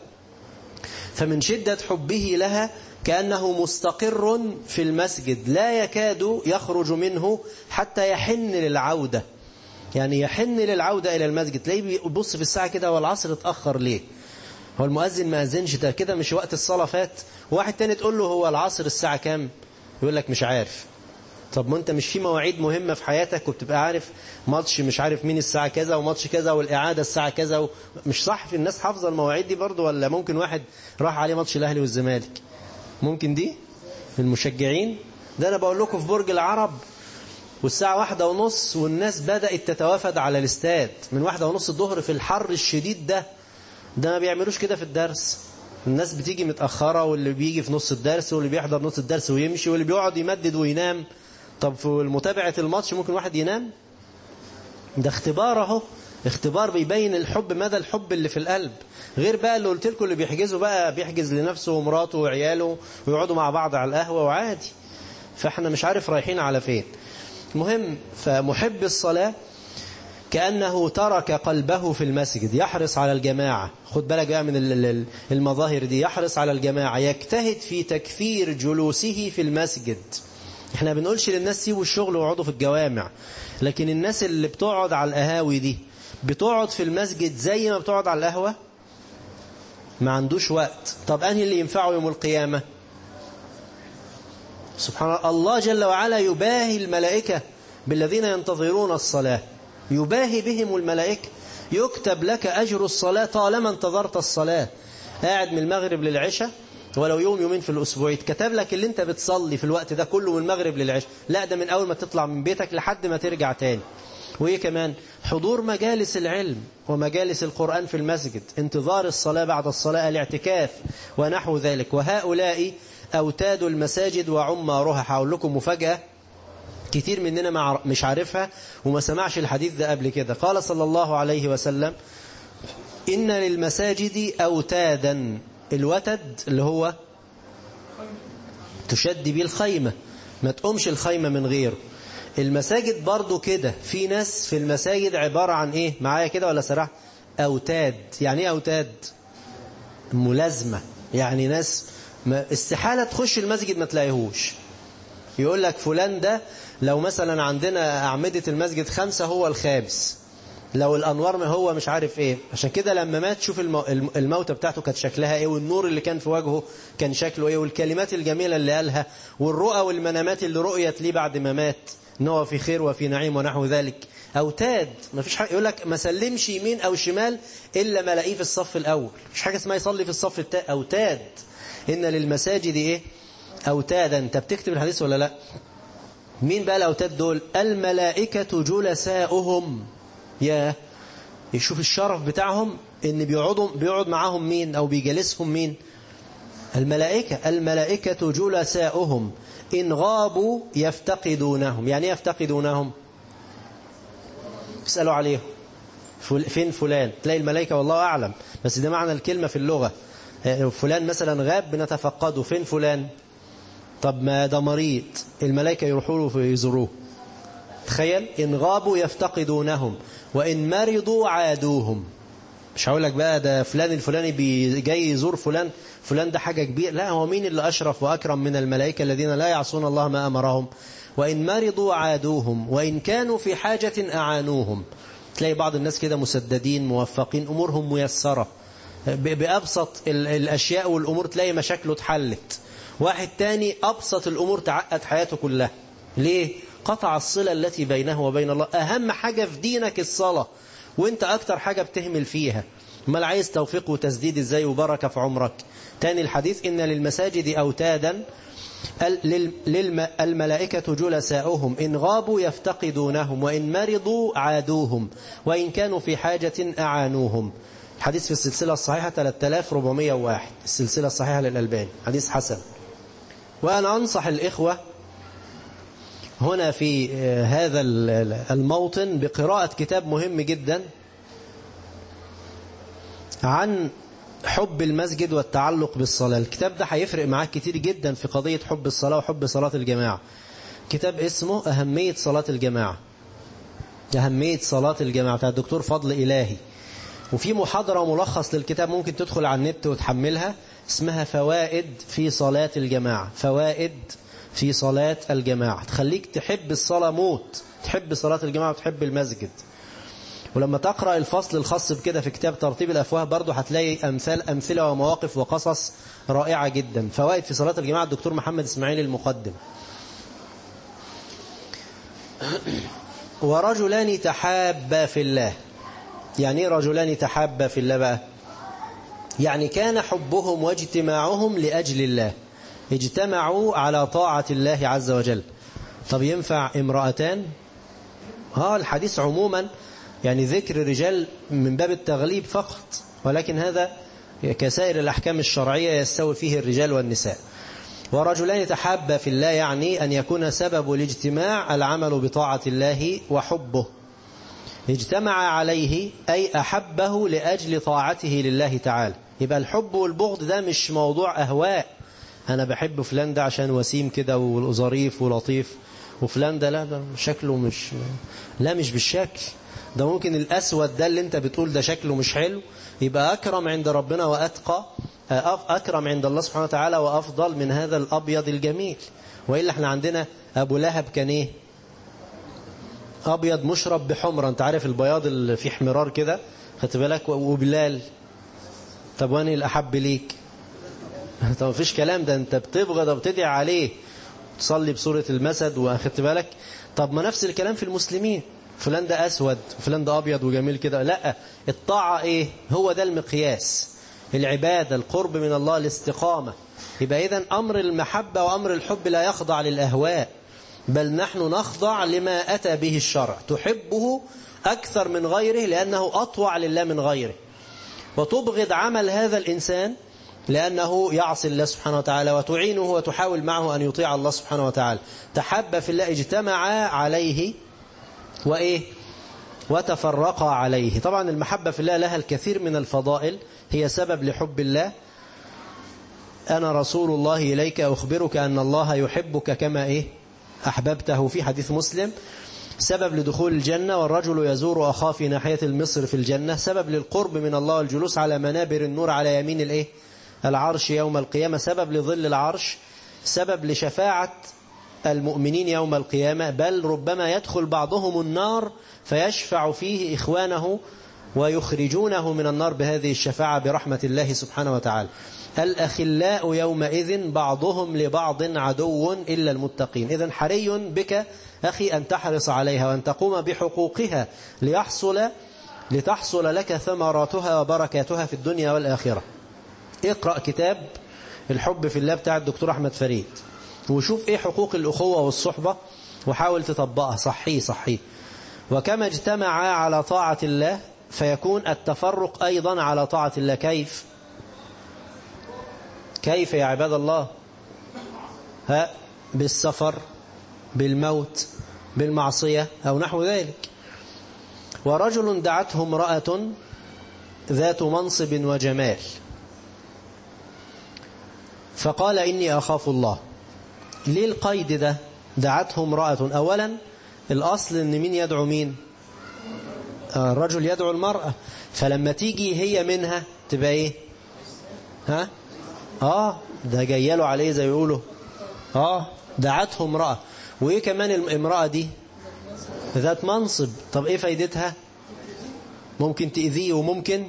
فمن شدة حبه لها كأنه مستقر في المسجد لا يكاد يخرج منه حتى يحن للعودة. يعني يحن للعودة إلى المسجد. تلاقيه بيبص في الساعة كده، والعصر اتأخر ليه؟ هو المؤذن ما أذنش؟ ده كده مش وقت الصلاة فات. واحد تاني تقول له هو العصر الساعة كام؟ يقول لك مش عارف. طب ما انت مش في مواعيد مهمة في حياتك وبتبقى عارف ماتش مش عارف مين الساعة كذا وماتش كذا والإعادة الساعة كذا مش صح؟ في الناس حافظة المواعيد دي برضو؟ ولا ممكن واحد راح عليه ماتش الأهلي والزمالك ممكن دي المشجعين؟ ده أنا بقول لكم في برج العرب والساعة 1:30 والناس بدأت تتوافد على الاستاد من 1:30 الظهر في الحر الشديد ده ما بيعملوش كده في الدرس. الناس بتيجي متأخرة، واللي بيجي في نص الدرس، واللي بيحضر نص الدرس ويمشي، واللي بيقعد يمدد وينام. طب في متابعة الماتش ممكن واحد ينام؟ ده اختبار اهو، اختبار بيبين الحب، مدى الحب اللي في القلب. غير بقى اللي قلت لكم اللي بيحجزوا بقى بيحجز لنفسه ومراته وعياله ويقعدوا مع بعض على القهوة وعادي. فاحنا مش عارف رايحين على فين. المهم، فمحب الصلاة كأنه ترك قلبه في المسجد، يحرص على الجماعة. خد بالك بقى من المظاهر دي، يحرص على الجماعة، يجتهد في تكثير جلوسه في المسجد. احنا بنقولش للناس سيبوا الشغل وقعدوا في الجوامع، لكن الناس اللي بتقعد على القهاوي دي بتقعد في المسجد زي ما بتقعد على القهوة؟ ما عندوش وقت. طب أنهي اللي ينفعه يوم القيامة؟ سبحان الله جل وعلا يباهي الملائكة بالذين ينتظرون الصلاة، يباهي بهم الملائكة. يكتب لك أجر الصلاة طالما انتظرت الصلاة. قاعد من المغرب للعشاء ولو يوم يومين في الأسبوع، يتكتب لك اللي انت بتصلي في الوقت ده كله من المغرب للعشاء. لا، ده من أول ما تطلع من بيتك لحد ما ترجع تاني. وإيه كمان؟ حضور مجالس العلم ومجالس القرآن في المسجد، انتظار الصلاة بعد الصلاة، الاعتكاف ونحو ذلك. وهؤلاء أوتاد المساجد وعمارها. هقول لكم مفاجأة كتير مننا مش عارفها وما سمعش الحديث ده قبل كده. قال صلى الله عليه وسلم: إن للمساجد أوتادا. الوتد اللي هو تشد بيه الخيمة، ما تقومش الخيمة من غيره. المساجد برضو كده، في ناس في المساجد عبارة عن ايه؟ معايا كده ولا سرح؟ أوتاد. يعني ايه أوتاد؟ ملازمة. يعني ناس استحالة تخش المسجد ما تلاقيهوش. يقول لك فلان ده لو مثلا عندنا أعمدة المسجد 5 هو الخامس، لو الأنوار ما هو مش عارف ايه. عشان كده لما مات شوف الموتة بتاعته كانت شكلها ايه، والنور اللي كان في وجهه كان شكله ايه، والكلمات الجميلة اللي قالها، والرؤى والمنامات اللي رؤيت ليه بعد ما مات ان هو في خير وفي نعيم ونحو ذلك. أوتاد. ما فيش حاجة يقول لك ما سلمش يمين أو شمال إلا ما لاقيه في الصف الأول. مش حاجة اسمها يصلي في الصف الثاني. أوتاد. إن للمساجد ايه؟ أوتادا. انت بتكتب الحديث ولا لا؟ مين بقى الأوتاد دول؟ الملائكة جلساؤهم. يا يشوف الشرف بتاعهم ان بيقعد معاهم مين او بيجلسهم مين؟ الملائكة جلساؤهم إن غابوا يفتقدونهم. يعني يفتقدونهم؟ اسألوا عليهم فين فلان، تلاقي الملائكة والله أعلم، بس ده معنى الكلمة في اللغة. فلان مثلا غاب بنتفقده، فين فلان؟ طب ما ده مريض، الملائكة يروحوا له فيزوروه. تخيل، إن غابوا يفتقدونهم وإن مرضوا عادوهم. مش هقول لك بقى ده فلان الفلاني جاي يزور فلان، فلان ده حاجة كبيرة، لا، هو مين اللي أشرف وأكرم من الملائكة الذين لا يعصون الله ما أمرهم؟ وإن مرضوا عادوهم وإن كانوا في حاجة أعانوهم. تلاقي بعض الناس كده مسددين موفقين، أمورهم ميسرة بأبسط الأشياء والأمور تلاقي مشاكله اتحلت. واحد تاني أبسط الأمور تعقد حياته كلها. ليه؟ قطع الصلة التي بينه وبين الله. أهم حاجة في دينك الصلاة، وانت أكتر حاجة بتهمل فيها. ما عايز توفيق وتسديد ازاي وبركة في عمرك. تاني الحديث، إن للمساجد أوتادا الملائكة جلساؤهم إن غابوا يفتقدونهم وإن مرضوا عادوهم وإن كانوا في حاجة أعانوهم. الحديث في السلسلة الصحيحة 3401، السلسلة الصحيحة للألباني، حديث حسن. وأنا أنصح الإخوة هنا في هذا الموطن بقراءة كتاب مهم جدا عن حب المسجد والتعلق بالصلاة. الكتاب ده هيفرق معاك كتير جدا في قضية حب الصلاة وحب صلاة الجماعة. كتاب اسمه أهمية صلاة الجماعة، أهمية صلاة الجماعة، بتاع الدكتور فضل إلهي. وفي محاضرة ملخص للكتاب ممكن تدخل على النت وتحملها، اسمها فوائد في صلاة الجماعة. فوائد في صلاة الجماعة تخليك تحب الصلاة موت، تحب صلاة الجماعة وتحب المسجد. ولما تقرأ الفصل الخاص بكده في كتاب ترتيب الأفواه برضو هتلاقي أمثلة ومواقف وقصص رائعة جدا. فوائد في صلاة الجماعة الدكتور محمد إسماعيل المقدم. ورجلان تحابا في الله. يعني ايه رجلان تحابا في الله بقى؟ يعني كان حبهم واجتماعهم لأجل الله، اجتمعوا على طاعة الله عز وجل. طب ينفع امرأتان؟ الحديث عموما يعني ذكر الرجال من باب التغليب فقط، ولكن هذا كسائر الأحكام الشرعية يستوي فيه الرجال والنساء. ورجلان تحابا في الله يعني أن يكون سبب الاجتماع العمل بطاعة الله وحبه. اجتمع عليه أي أحبه لأجل طاعته لله تعالى. يبقى الحب والبغض ده مش موضوع أهواء، أنا بحب فلان ده عشان وسيم كده وظريف ولطيف، وفلان ده لا، ده شكله مش بالشكل ده. ممكن الأسود ده اللي انت بتقول ده شكله مش حلو يبقى أكرم عند ربنا وأتقى، أكرم عند الله سبحانه وتعالى وأفضل من هذا الأبيض الجميل. وإلا احنا عندنا أبو لهب كان إيه؟ أبيض مشرب بحمرة، انت عارف البياض اللي فيه حمرار كده، خدت بالك؟ وبلال، طب واني الأحب ليك؟ طب مفيش كلام، ده انت بتبغض وبتدعي عليه، تصلي بصورة المسد، واخدت بالك؟ طب ما نفس الكلام في المسلمين، فلان ده أسود وفلان ده أبيض وجميل كده، لا، الطاعة إيه؟ هو ده المقياس، العبادة، القرب من الله، الاستقامة. يبقى إذن أمر المحبة وأمر الحب لا يخضع للأهواء، بل نحن نخضع لما أتى به الشرع. تحبه أكثر من غيره لأنه أطوع لله من غيره، وتبغض عمل هذا الإنسان لأنه يعصي الله سبحانه وتعالى، وتعينه وتحاول معه أن يطيع الله سبحانه وتعالى. تحب في الله، اجتمع عليه وإيه؟ وتفرقا عليه. طبعا المحبة في الله لها الكثير من الفضائل، هي سبب لحب الله. أنا رسول الله إليك أخبرك أن الله يحبك كما إيه؟ أحببته، في حديث مسلم. سبب لدخول الجنة، والرجل يزور أخاه في ناحية المصر في الجنة. سبب للقرب من الله والجلوس على منابر النور على يمين الإيه؟ العرش يوم القيامة. سبب لظل العرش. سبب لشفاعة المؤمنين يوم القيامة، بل ربما يدخل بعضهم النار فيشفع فيه إخوانه ويخرجونه من النار بهذه الشفاعة برحمة الله سبحانه وتعالى. الأخلاء يومئذ بعضهم لبعض عدو إلا المتقين. إذن حري بك أخي أن تحرص عليها وأن تقوم بحقوقها لتحصل لك ثمراتها وبركاتها في الدنيا والآخرة. اقرأ كتاب الحب في الله بتاع الدكتور أحمد فريد، وشوف إيه حقوق الأخوة والصحبة، وحاول تطبقها صحيح. وكما اجتمع على طاعة الله فيكون التفرق أيضا على طاعة الله. كيف يا عباد الله؟ بالسفر، بالموت، بالمعصية أو نحو ذلك. ورجل دعته امرأة ذات منصب وجمال، فقال إني أخاف الله. ليه القيد ده؟ دعته امرأة. أولا الأصل إن مين يدعو مين؟ الرجل يدعو المرأة، فلما تيجي هي منها تبقى إيه؟ ده جياله عليه زي يقولوا. دعته امرأة. وإيه كمان الامرأة دي؟ ذات منصب. طب إيه فايدتها؟ ممكن تأذيه وممكن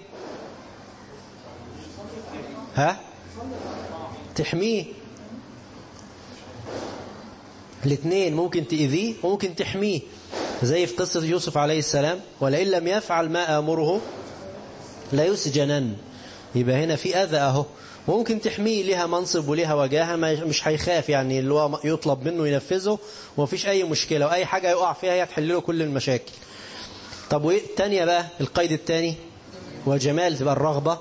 تحميه. الاثنين، ممكن تأذيه وممكن تحميه، زي في قصة يوسف عليه السلام: ولئن لم يفعل ما آمره لا يسجنن. يبقى هنا في أذى أهو، ممكن تحميه، لها منصب ولها وجاهة، مش هيخاف يعني اللي هو يطلب منه ينفذه ومفيش أي مشكلة، وأي حاجة يقع فيها هي تحل له كل المشاكل. طب وإيه التانية بقى؟ القيد التاني وجمال، تبقى الرغبة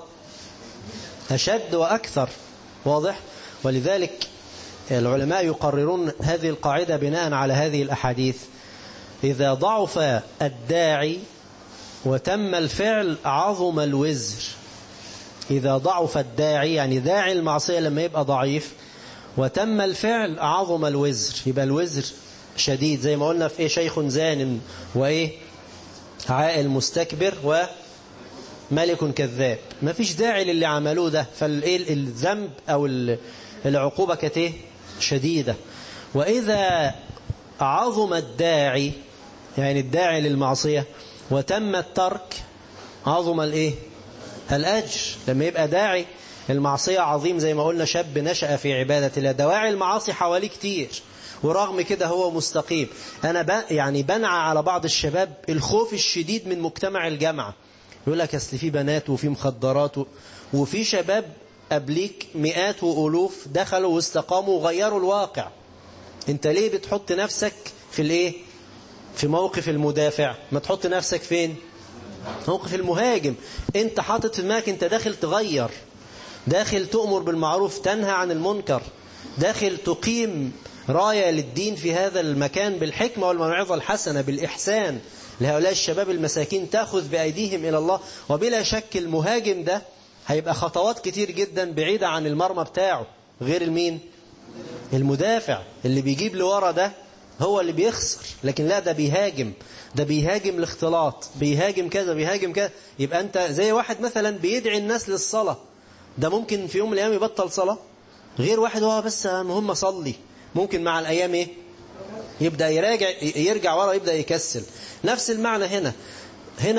أشد وأكثر. واضح؟ ولذلك العلماء يقررون هذه القاعدة بناء على هذه الأحاديث: إذا ضعف الداعي وتم الفعل عظم الوزر. إذا ضعف الداعي يعني داعي المعصية لما يبقى ضعيف وتم الفعل عظم الوزر، يبقى الوزر شديد، زي ما قلنا في إيه؟ شيخ زان وإيه؟ عائل مستكبر وملك كذاب. ما فيش داعي للي عملوه ده، فالذنب أو العقوبة كانت إيه؟ شديدة. وإذا عظم الداعي يعني الداعي للمعصية وتم الترك عظم الإيه؟ الأجر. لما يبقى داعي المعصية عظيم، زي ما قلنا شاب نشأ في عبادة الله، دواعي المعاصي حواليه كتير ورغم كده هو مستقيم. أنا يعني بنعى على بعض الشباب الخوف الشديد من مجتمع الجامعة، يقول لك أصل في بنات وفي مخدرات وفي شباب قبليك مئات وألوف دخلوا واستقاموا وغيروا الواقع. انت ليه بتحط نفسك في الايه؟ في موقف المدافع؟ ما تحط نفسك فين؟ موقف المهاجم. انت حاطط في دماغك انت داخل تغير، داخل تؤمر بالمعروف تنهى عن المنكر، داخل تقيم راية للدين في هذا المكان بالحكمة والموعظة الحسنة بالإحسان لهؤلاء الشباب المساكين، تأخذ بأيديهم إلى الله. وبلا شك المهاجم ده هيبقى خطوات كتير جدا بعيدة عن المرمى بتاعه، غير المين؟ المدافع اللي بيجيب لورا ده هو اللي بيخسر. لكن لا، ده بيهاجم الاختلاط، بيهاجم كذا، بيهاجم كذا. يبقى انت زي واحد مثلا بيدعي الناس للصلاة، ده ممكن في يوم من الايام يبطل صلاة، غير واحد هو بس مهم صلي، ممكن مع الايام ايه؟ يبدأ يرجع ورا، يبدأ يكسل. نفس المعنى هنا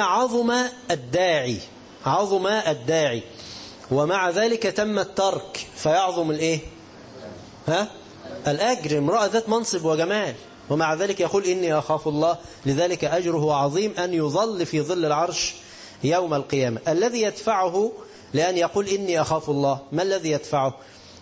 عظم الداعي ومع ذلك تم الترك فيعظم الايه؟ الأجر. امرأة ذات منصب وجمال ومع ذلك يقول إني أخاف الله، لذلك أجره عظيم أن يظل في ظل العرش يوم القيامة. الذي يدفعه لأن يقول إني أخاف الله، ما الذي يدفعه؟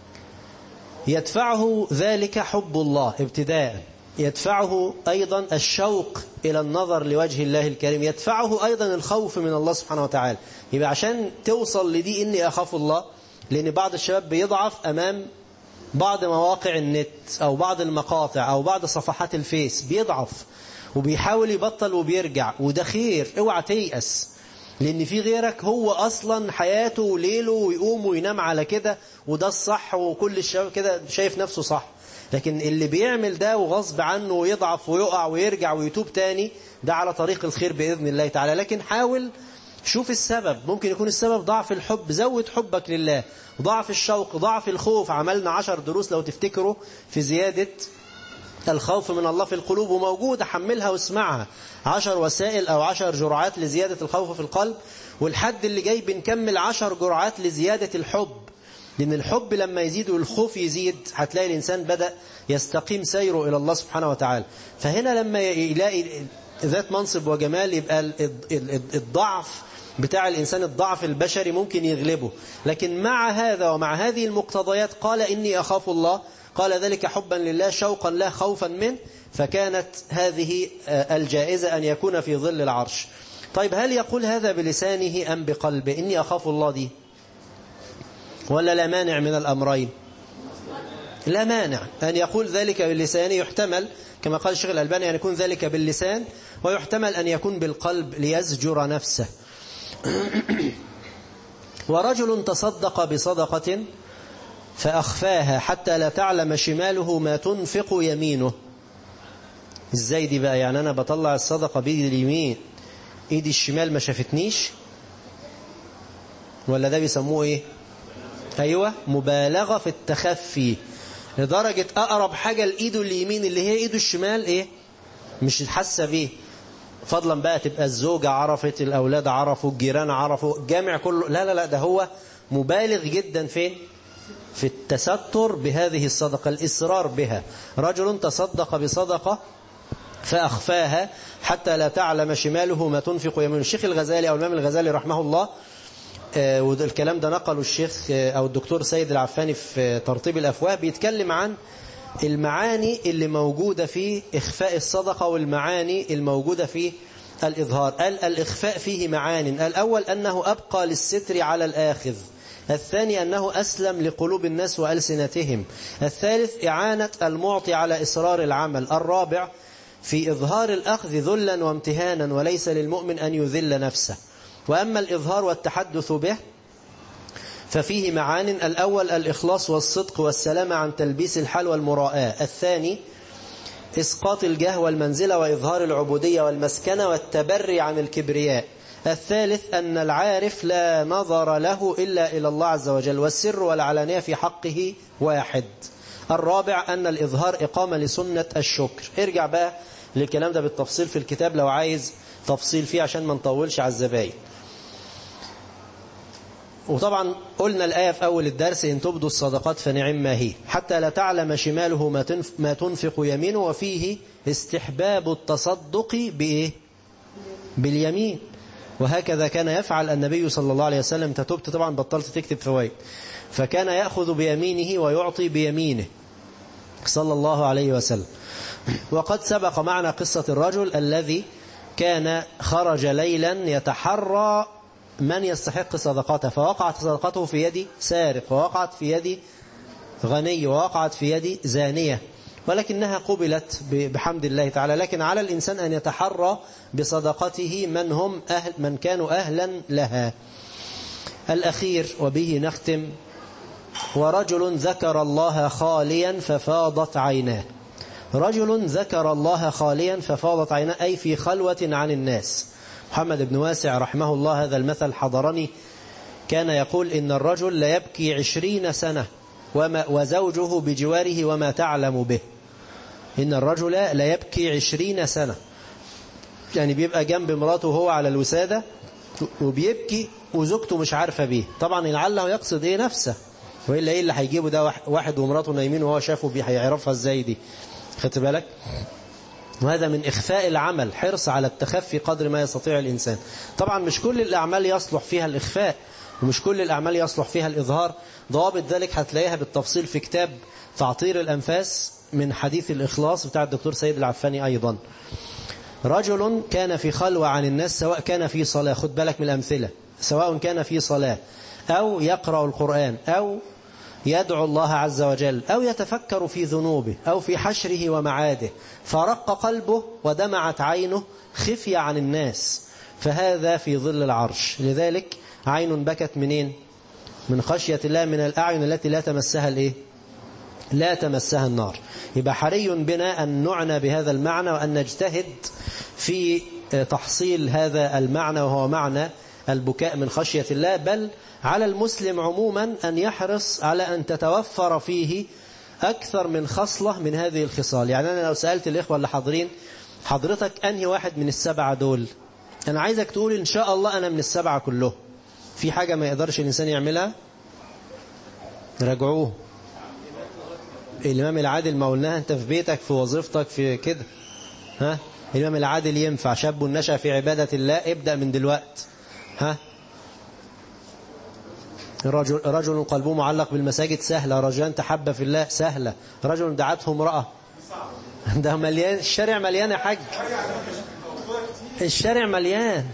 يدفعه ذلك حب الله ابتداء، يدفعه أيضا الشوق إلى النظر لوجه الله الكريم، يدفعه أيضا الخوف من الله سبحانه وتعالى. يبقى عشان توصل لدي إني أخاف الله، لأن بعض الشباب بيضعف أمام بعض مواقع النت أو بعض المقاطع أو بعض صفحات الفيس، بيضعف وبيحاول يبطل وبيرجع، وده خير، اوعى تيأس، لأن في غيرك هو أصلا حياته وليله ويقوم وينام على كده، وده الصح، وكل الشباب كده شايف نفسه صح. لكن اللي بيعمل ده وغصب عنه ويضعف ويقع ويرجع ويتوب تاني، ده على طريق الخير بإذن الله تعالى. لكن حاول شوف السبب، ممكن يكون السبب ضعف الحب، زود حبك لله، ضعف الشوق، ضعف الخوف. عملنا 10 دروس لو تفتكروا في زيادة الخوف من الله في القلوب، وموجودة، حملها واسمعها، 10 وسائل أو 10 جرعات لزيادة الخوف في القلب. والحد اللي جاي بنكمل 10 جرعات لزيادة الحب، لأن الحب لما يزيد والخوف يزيد هتلاقي الإنسان بدأ يستقيم سيره إلى الله سبحانه وتعالى. فهنا لما يلاقي ذات منصب وجمال، يبقى الضعف بتاع الإنسان، الضعف البشري ممكن يغلبه. لكن مع هذا ومع هذه المقتضيات قال إني أخاف الله، قال ذلك حبا لله شوقا له خوفا منه، فكانت هذه الجائزة أن يكون في ظل العرش. طيب هل يقول هذا بلسانه أم بقلبه إني أخاف الله دي؟ ولا لا مانع من الأمرين؟ لا مانع أن يقول ذلك باللسان، يحتمل كما قال الشيخ الألباني أن يكون ذلك باللسان، ويحتمل أن يكون بالقلب ليزجر نفسه. ورجل تصدق بصدقة فأخفاها حتى لا تعلم شماله ما تنفق يمينه. ازاي دي بقى؟ يعني أنا بطلع الصدقة بيدي اليمين، ايدي الشمال ما شافتنيش، ولا ده بيسموه ايه؟ ايوه، مبالغة في التخفي، لدرجة اقرب حاجة لايده اليمين اللي هي ايده الشمال ايه؟ مش حاسة بيه. فضلا بقى تبقى الزوجة عرفت، الاولاد عرفوا، الجيران عرفوا، الجامع كله، لا لا لا، ده هو مبالغ جدا في التستر بهذه الصدقة، الإصرار بها. رجل تصدق بصدقة فأخفاها حتى لا تعلم شماله ما تنفق يمينه. الشيخ الغزالي أو الإمام الغزالي رحمه الله، والكلام ده نقله الشيخ أو الدكتور سيد العفاني في ترطيب الأفواه، بيتكلم عن المعاني اللي موجودة في إخفاء الصدقة والمعاني الموجودة في الإظهار. قال الإخفاء فيه معان: الأول أنه أبقى للستر على الآخذ، الثاني أنه أسلم لقلوب الناس وألسنتهم، الثالث إعانة المعطي على إصرار العمل، الرابع في إظهار الأخذ ذلا وامتهانا، وليس للمؤمن أن يذل نفسه. وأما الإظهار والتحدث به ففيه معان: الأول الإخلاص والصدق والسلامة عن تلبيس الحال والمراءة، الثاني إسقاط الجاه والمنزلة وإظهار العبودية والمسكنة والتبري عن الكبرياء، الثالث أن العارف لا نظر له إلا إلى الله عز وجل، والسر والعلانية في حقه واحد، الرابع أن الإظهار إقامة لسنة الشكر. ارجع بقى للكلام ده بالتفصيل في الكتاب لو عايز تفصيل فيه عشان ما نطولش على الزباين. وطبعا قلنا الآية في أول الدرس: إن تبدوا الصدقات فنعم ما هي حتى لا تعلم شماله ما تنفق يمينه. وفيه استحباب التصدق بإيه؟ باليمين. وهكذا كان يفعل النبي صلى الله عليه وسلم. انت تبت طبعا، بطلت تكتب فوائد. فكان يأخذ بيمينه ويعطي بيمينه صلى الله عليه وسلم. وقد سبق معنا قصة الرجل الذي كان خرج ليلا يتحرى من يستحق صدقته، فوقعت صدقته في يد سارق، ووقعت في يد غني، ووقعت في يد زانية، ولكنها قبلت بحمد الله تعالى. لكن على الإنسان أن يتحرى بصدقته من كانوا أهلا لها. الأخير وبه نختم: ورجل ذكر الله خاليا ففاضت عيناه. رجل ذكر الله خاليا ففاضت عيناه، أي في خلوة عن الناس. محمد بن واسع رحمه الله هذا المثل حضرني، كان يقول: إن الرجل لا يبكي 20 سنة وزوجه بجواره وما تعلم به. إن الرجل لا يبكي 20 سنة، يعني بيبقى جنب مراته وهو على الوسادة وبيبكي وزوجته مش عارفة بيه. طبعا لعله يقصد إيه؟ نفسه، وإلا إيه اللي هيجيبه ده؟ واحد ومراته نايمين وهو شافه بيه، هيعرفها إزاي دي؟ خدت بالك؟ وهذا من إخفاء العمل، حرص على التخفي قدر ما يستطيع الإنسان. طبعا مش كل الأعمال يصلح فيها الإخفاء، ومش كل الأعمال يصلح فيها الإظهار. ضوابط ذلك هتلاقيها بالتفصيل في كتاب تعطير الأنفاس من حديث الإخلاص بتاع الدكتور سيد العفاني أيضا. رجل كان في خلوة عن الناس، سواء كان في صلاة، خد بالك من الأمثلة، سواء كان في صلاة أو يقرأ القرآن أو يدعو الله عز وجل أو يتفكر في ذنوبه أو في حشره ومعاده، فرق قلبه ودمعت عينه خفية عن الناس، فهذا في ظل العرش. لذلك عين بكت منين؟ من خشية الله، من الأعين التي لا تمسها الإيه؟ لا تمسها النار. يبقى حري بنا أن نعنى بهذا المعنى وأن نجتهد في تحصيل هذا المعنى، وهو معنى البكاء من خشية الله. بل على المسلم عموما أن يحرص على أن تتوفر فيه أكثر من خصلة من هذه الخصال. يعني أنا لو سألت الإخوة اللي حاضرين: حضرتك أنهي واحد من السبعة دول؟ أنا عايزك تقول إن شاء الله أنا من السبعة كله. في حاجة ما يقدرش الإنسان يعملها؟ راجعوه. الإمام العادل ما قلناها؟ أنت في بيتك، في وظيفتك، في كده، ها؟ الإمام العادل ينفع. شاب نشأ في عبادة الله، ابدأ من دلوقت. ها؟ رجل قلبه معلق بالمساجد، سهلة. رجلان تحب في الله، سهلة. رجل دعته امرأة، ده مليان. الشارع مليان يا حاج، الشارع مليان.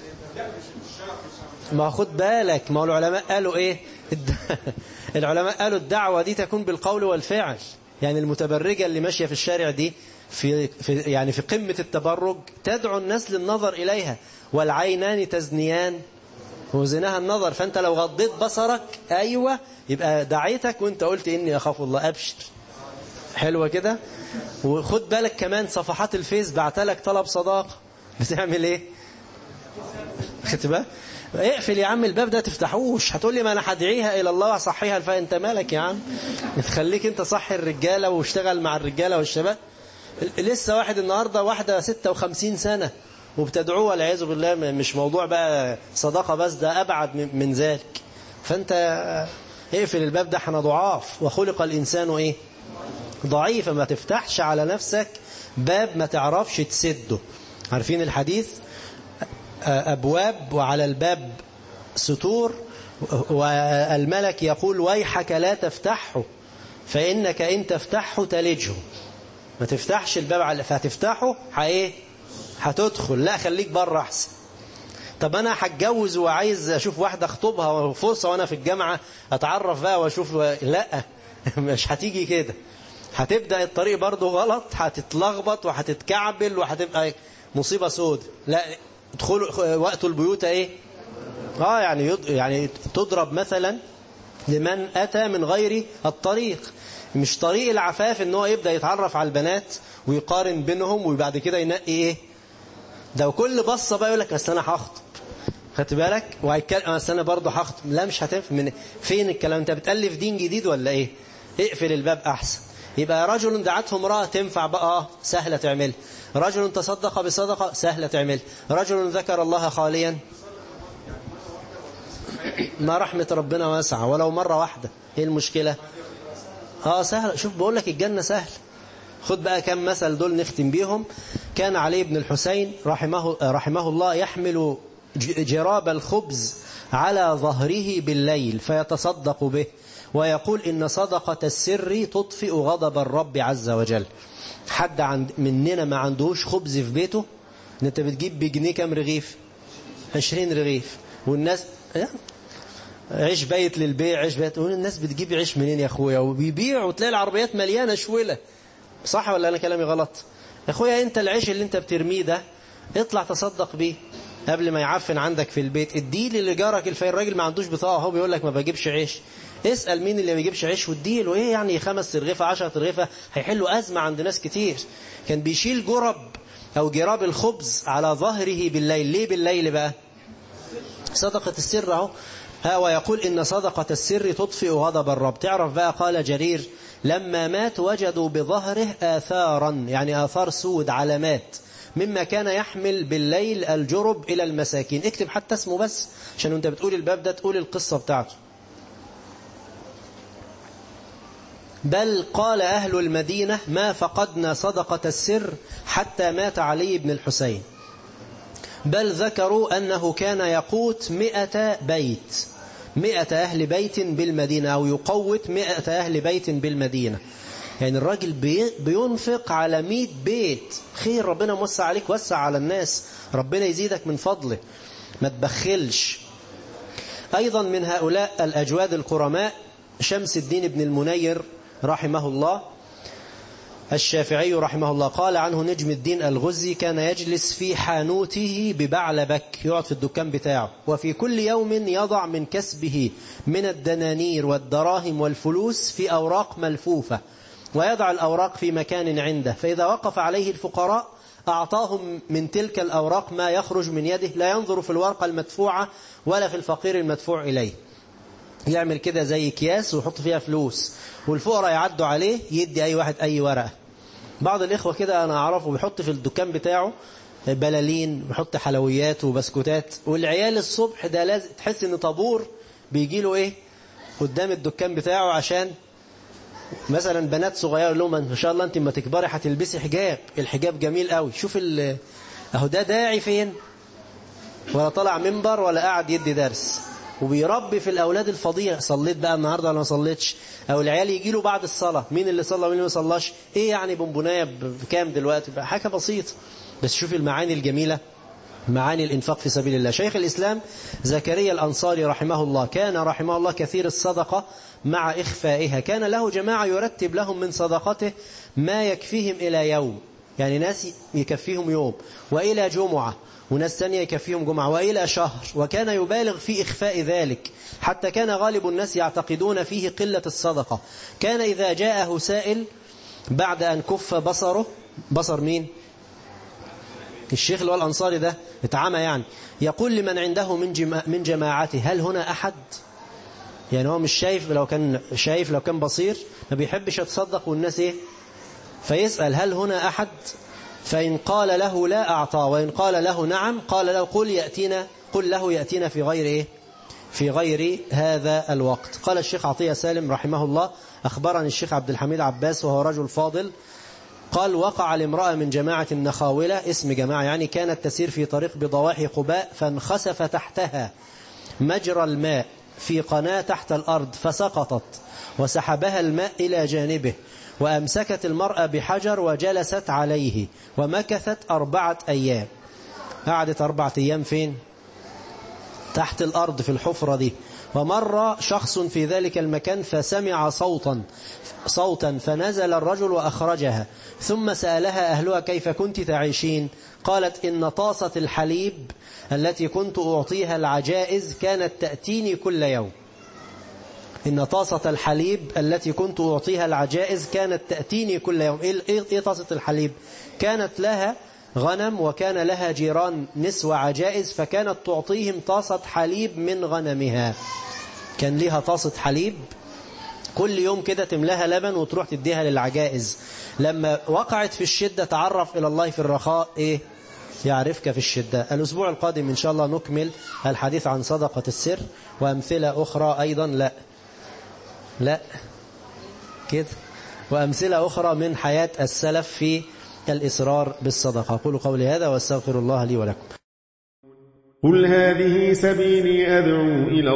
ما خد بالك، ما هو العلماء قالوا ايه؟ العلماء قالوا الدعوة دي تكون بالقول والفعل. يعني المتبرجة اللي ماشية في الشارع دي يعني في قمة التبرج، تدعو الناس للنظر إليها. والعينان تزنيان وزناها النظر. فأنت لو غضيت بصرك أيوة يبقى دعيتك وانت قلت إني أخاف الله، أبشر. حلوة كده. وخد بالك كمان صفحات الفيس بعتلك طلب صداقة، بتعمل ايه؟ خدت بالك؟ اقفل يا عم الباب ده، تفتحوش. هتقول لي ما انا هدعيها الى الله وصحيها، فانت مالك يا عم؟ تخليك انت صحي الرجاله واشتغل مع الرجاله والشباب. لسه واحد النهارده واحده 56 سنه وبتدعوه والعياذ بالله، مش موضوع بقى صداقه بس، ده ابعد من ذلك. فانت اقفل الباب ده، احنا ضعاف وخلق الانسان ايه؟ ضعيفة. ما تفتحش على نفسك باب ما تعرفش تسده. عارفين الحديث؟ أبواب وعلى الباب ستور، والملك يقول ويحك لا تفتحه فإنك إن تفتحه تلجه. ما تفتحش الباب فهتفتحه ايه؟ هتدخل. لا خليك بره أحسن. طب أنا هتجوز وعايز أشوف واحدة أخطبها فرصة وأنا في الجامعة أتعرف بقى وأشوف، لا مش هتيجي كده. هتبدأ الطريق برضو غلط، هتتلخبط وهتتكعبل وهتبقى مصيبة سود. لا ادخلوا وقت البيوت ايه؟ يعني تضرب مثلا لمن أتى من غير الطريق. مش طريق العفاف ان هو يبدأ يتعرف على البنات ويقارن بينهم وبعد كده ينقي ايه ده، وكل بصة بقى يقول لك بس انا هخطب. خدت بالك؟ وهيتكلم بس انا برضه هخطب. لا مش هتفهم من فين الكلام. انت بتألف دين جديد ولا ايه؟ اقفل الباب احسن. يبقى رجل دعته امرأة تنفع بقى سهلة تعمل. رجل تصدق بصدقة سهلة تعمل. رجل ذكر الله خاليا، ما رحمة ربنا واسعة، ولو مرة واحدة ايه المشكلة؟ سهلة. شوف بقول لك الجنة سهل. خد بقى كم مثل دول نختم بيهم. كان علي بن الحسين رحمه الله يحمل جراب الخبز على ظهره بالليل فيتصدق به ويقول إن صدقة السر تطفئ غضب الرب عز وجل. حد مننا ما عندهوش خبز في بيته؟ انت بتجيب بجنيه كام رغيف؟ 20 رغيف. والناس عيش بيت للبيع، عيش بيت. والناس بتجيب عيش منين يا اخويا؟ وبيبيع وتلاقي العربيات مليانة شويلة. صح ولا انا كلامي غلط؟ يا اخويا انت العيش اللي انت بترميه ده اطلع تصدق بيه قبل ما يعفن عندك في البيت. اديه اللي جارك الفقير. الراجل ما عندوش بطاقه هو بيقول لك ما بجيبش عيش. اسأل مين اللي ما بيجيبش عيش واديله. ايه يعني 5 رغيفة 10 رغيفة هيحلوا أزمة عند ناس كتير. كان بيشيل جرب أو جراب الخبز على ظهره بالليل. ليه بالليل بقى؟ صدقة السر اهو. ويقول إن صدقة السر تطفئ غضب الرب. تعرف بقى قال جرير لما مات وجدوا بظهره آثارا، يعني آثار سود، علامات، مما كان يحمل بالليل الجرب إلى المساكين. اكتب حتى اسمه بس عشان انت بتقول الباب ده تقول القصة بتاعته. بل قال أهل المدينة ما فقدنا صدقة السر حتى مات علي بن الحسين. بل ذكروا أنه كان يقوت 100 بيت، 100 أهل بيت بالمدينة، أو يقوت 100 أهل بيت بالمدينة. يعني الراجل بينفق على 100 بيت. خير، ربنا موسع عليك، وسع على الناس، ربنا يزيدك من فضله، ما تبخلش. أيضا من هؤلاء الأجواد الكرماء شمس الدين بن المنير رحمه الله الشافعي رحمه الله. قال عنه نجم الدين الغزي كان يجلس في حانوته ببعلبك، يقعد في الدكان بتاعه، وفي كل يوم يضع من كسبه من الدنانير والدراهم والفلوس في أوراق ملفوفة، ويضع الأوراق في مكان عنده، فإذا وقف عليه الفقراء أعطاهم من تلك الأوراق ما يخرج من يده، لا ينظر في الورقة المدفوعة ولا في الفقير المدفوع إليه. يعمل كده زي اكياس ويحط فيها فلوس، والفقراء يعدوا عليه يدي أي واحد أي ورقة. بعض الإخوة كده أنا أعرفه بيحط في الدكان بتاعه بلالين، بيحط حلويات وبسكوتات، والعيال الصبح ده لازم تحس إن طابور بيجي له إيه قدام الدكان بتاعه، عشان مثلا بنات صغيرة لهم ما شاء الله أنت ما تكبري هتلبسي حجاب، الحجاب جميل قوي. شوف أهو ده داعي فين؟ ولا طلع منبر ولا قاعد يدي درس، وبيربي في الأولاد الفضيلة. صليت بقى النهاردة ولا ما صليتش؟ أو العيال يجي له بعد الصلاة مين اللي صلى ومين اللي ما صلاش. إيه يعني بونبونايه بكام دلوقتي؟ بقى حاجة بسيطة، بس شوف المعاني الجميلة، معاني الإنفاق في سبيل الله. شيخ الإسلام زكريا الأنصاري رحمه الله كان رحمه الله كثير الصدقة مع إخفائها. كان له جماعة يرتب لهم من صدقته ما يكفيهم إلى يوم، يعني ناس يكفيهم يوم وإلى جمعة وناس تانية يكفيهم جمعة، وإلى شهر، وكان يبالغ في إخفاء ذلك حتى كان غالب الناس يعتقدون فيه قلة الصدقة. كان إذا جاءه سائل بعد أن كف بصره، بصر مين؟ الشيخ اللي هو الأنصاري ده اتعمى يعني، يقول لمن عنده من جماعته هل هنا أحد؟ يعني هو مش شايف، لو كان شايف لو كان بصير ما بيحبش يتصدق والناس إيه؟ فيسأل هل هنا أحد؟ فإن قال له لا أعطاه، وإن قال له نعم قال له قل له يأتينا في غير إيه؟ في غير هذا الوقت. قال الشيخ عطية سالم رحمه الله: أخبرني الشيخ عبد الحميد عباس وهو رجل فاضل، قال: وقع لامرأة من جماعة النخاولة، اسم جماعة يعني، كانت تسير في طريق بضواحي قباء، فانخسف تحتها مجرى الماء في قناة تحت الأرض، فسقطت وسحبها الماء إلى جانبه، وأمسكت المرأة بحجر وجلست عليه ومكثت 4 أيام. قعدت 4 أيام فين؟ تحت الأرض في الحفرة دي. ومر شخص في ذلك المكان فسمع صوتا فنزل الرجل وأخرجها، ثم سألها أهلها: كيف كنت تعيشين؟ قالت: إن طاسة الحليب التي كنت أعطيها العجائز كانت تأتيني كل يوم. إن طاسة الحليب التي كنت أعطيها العجائز كانت تأتيني كل يوم. إيه طاسة الحليب؟ كانت لها غنم وكان لها جيران نسوة عجائز، فكانت تعطيهم طاسة حليب من غنمها. كان لها طاسة حليب كل يوم كده تملاها لبن وتروح تديها للعجائز. لما وقعت في الشدة تعرف إلى الله في الرخاء إيه؟ يعرفك في الشدة. الأسبوع القادم إن شاء الله نكمل الحديث عن صدقة السر وأمثلة أخرى أيضا. لا كده، وأمثلة أخرى من حياة السلف في الإصرار بالصدقة. أقول قولي هذا واستغفر الله لي ولكم. قل هذه سبيلي أدعو إلى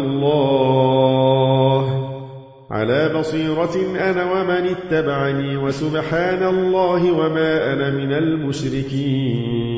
الله على بصيرة أنا ومن اتبعني، وسبحان الله وما أنا من المشركين.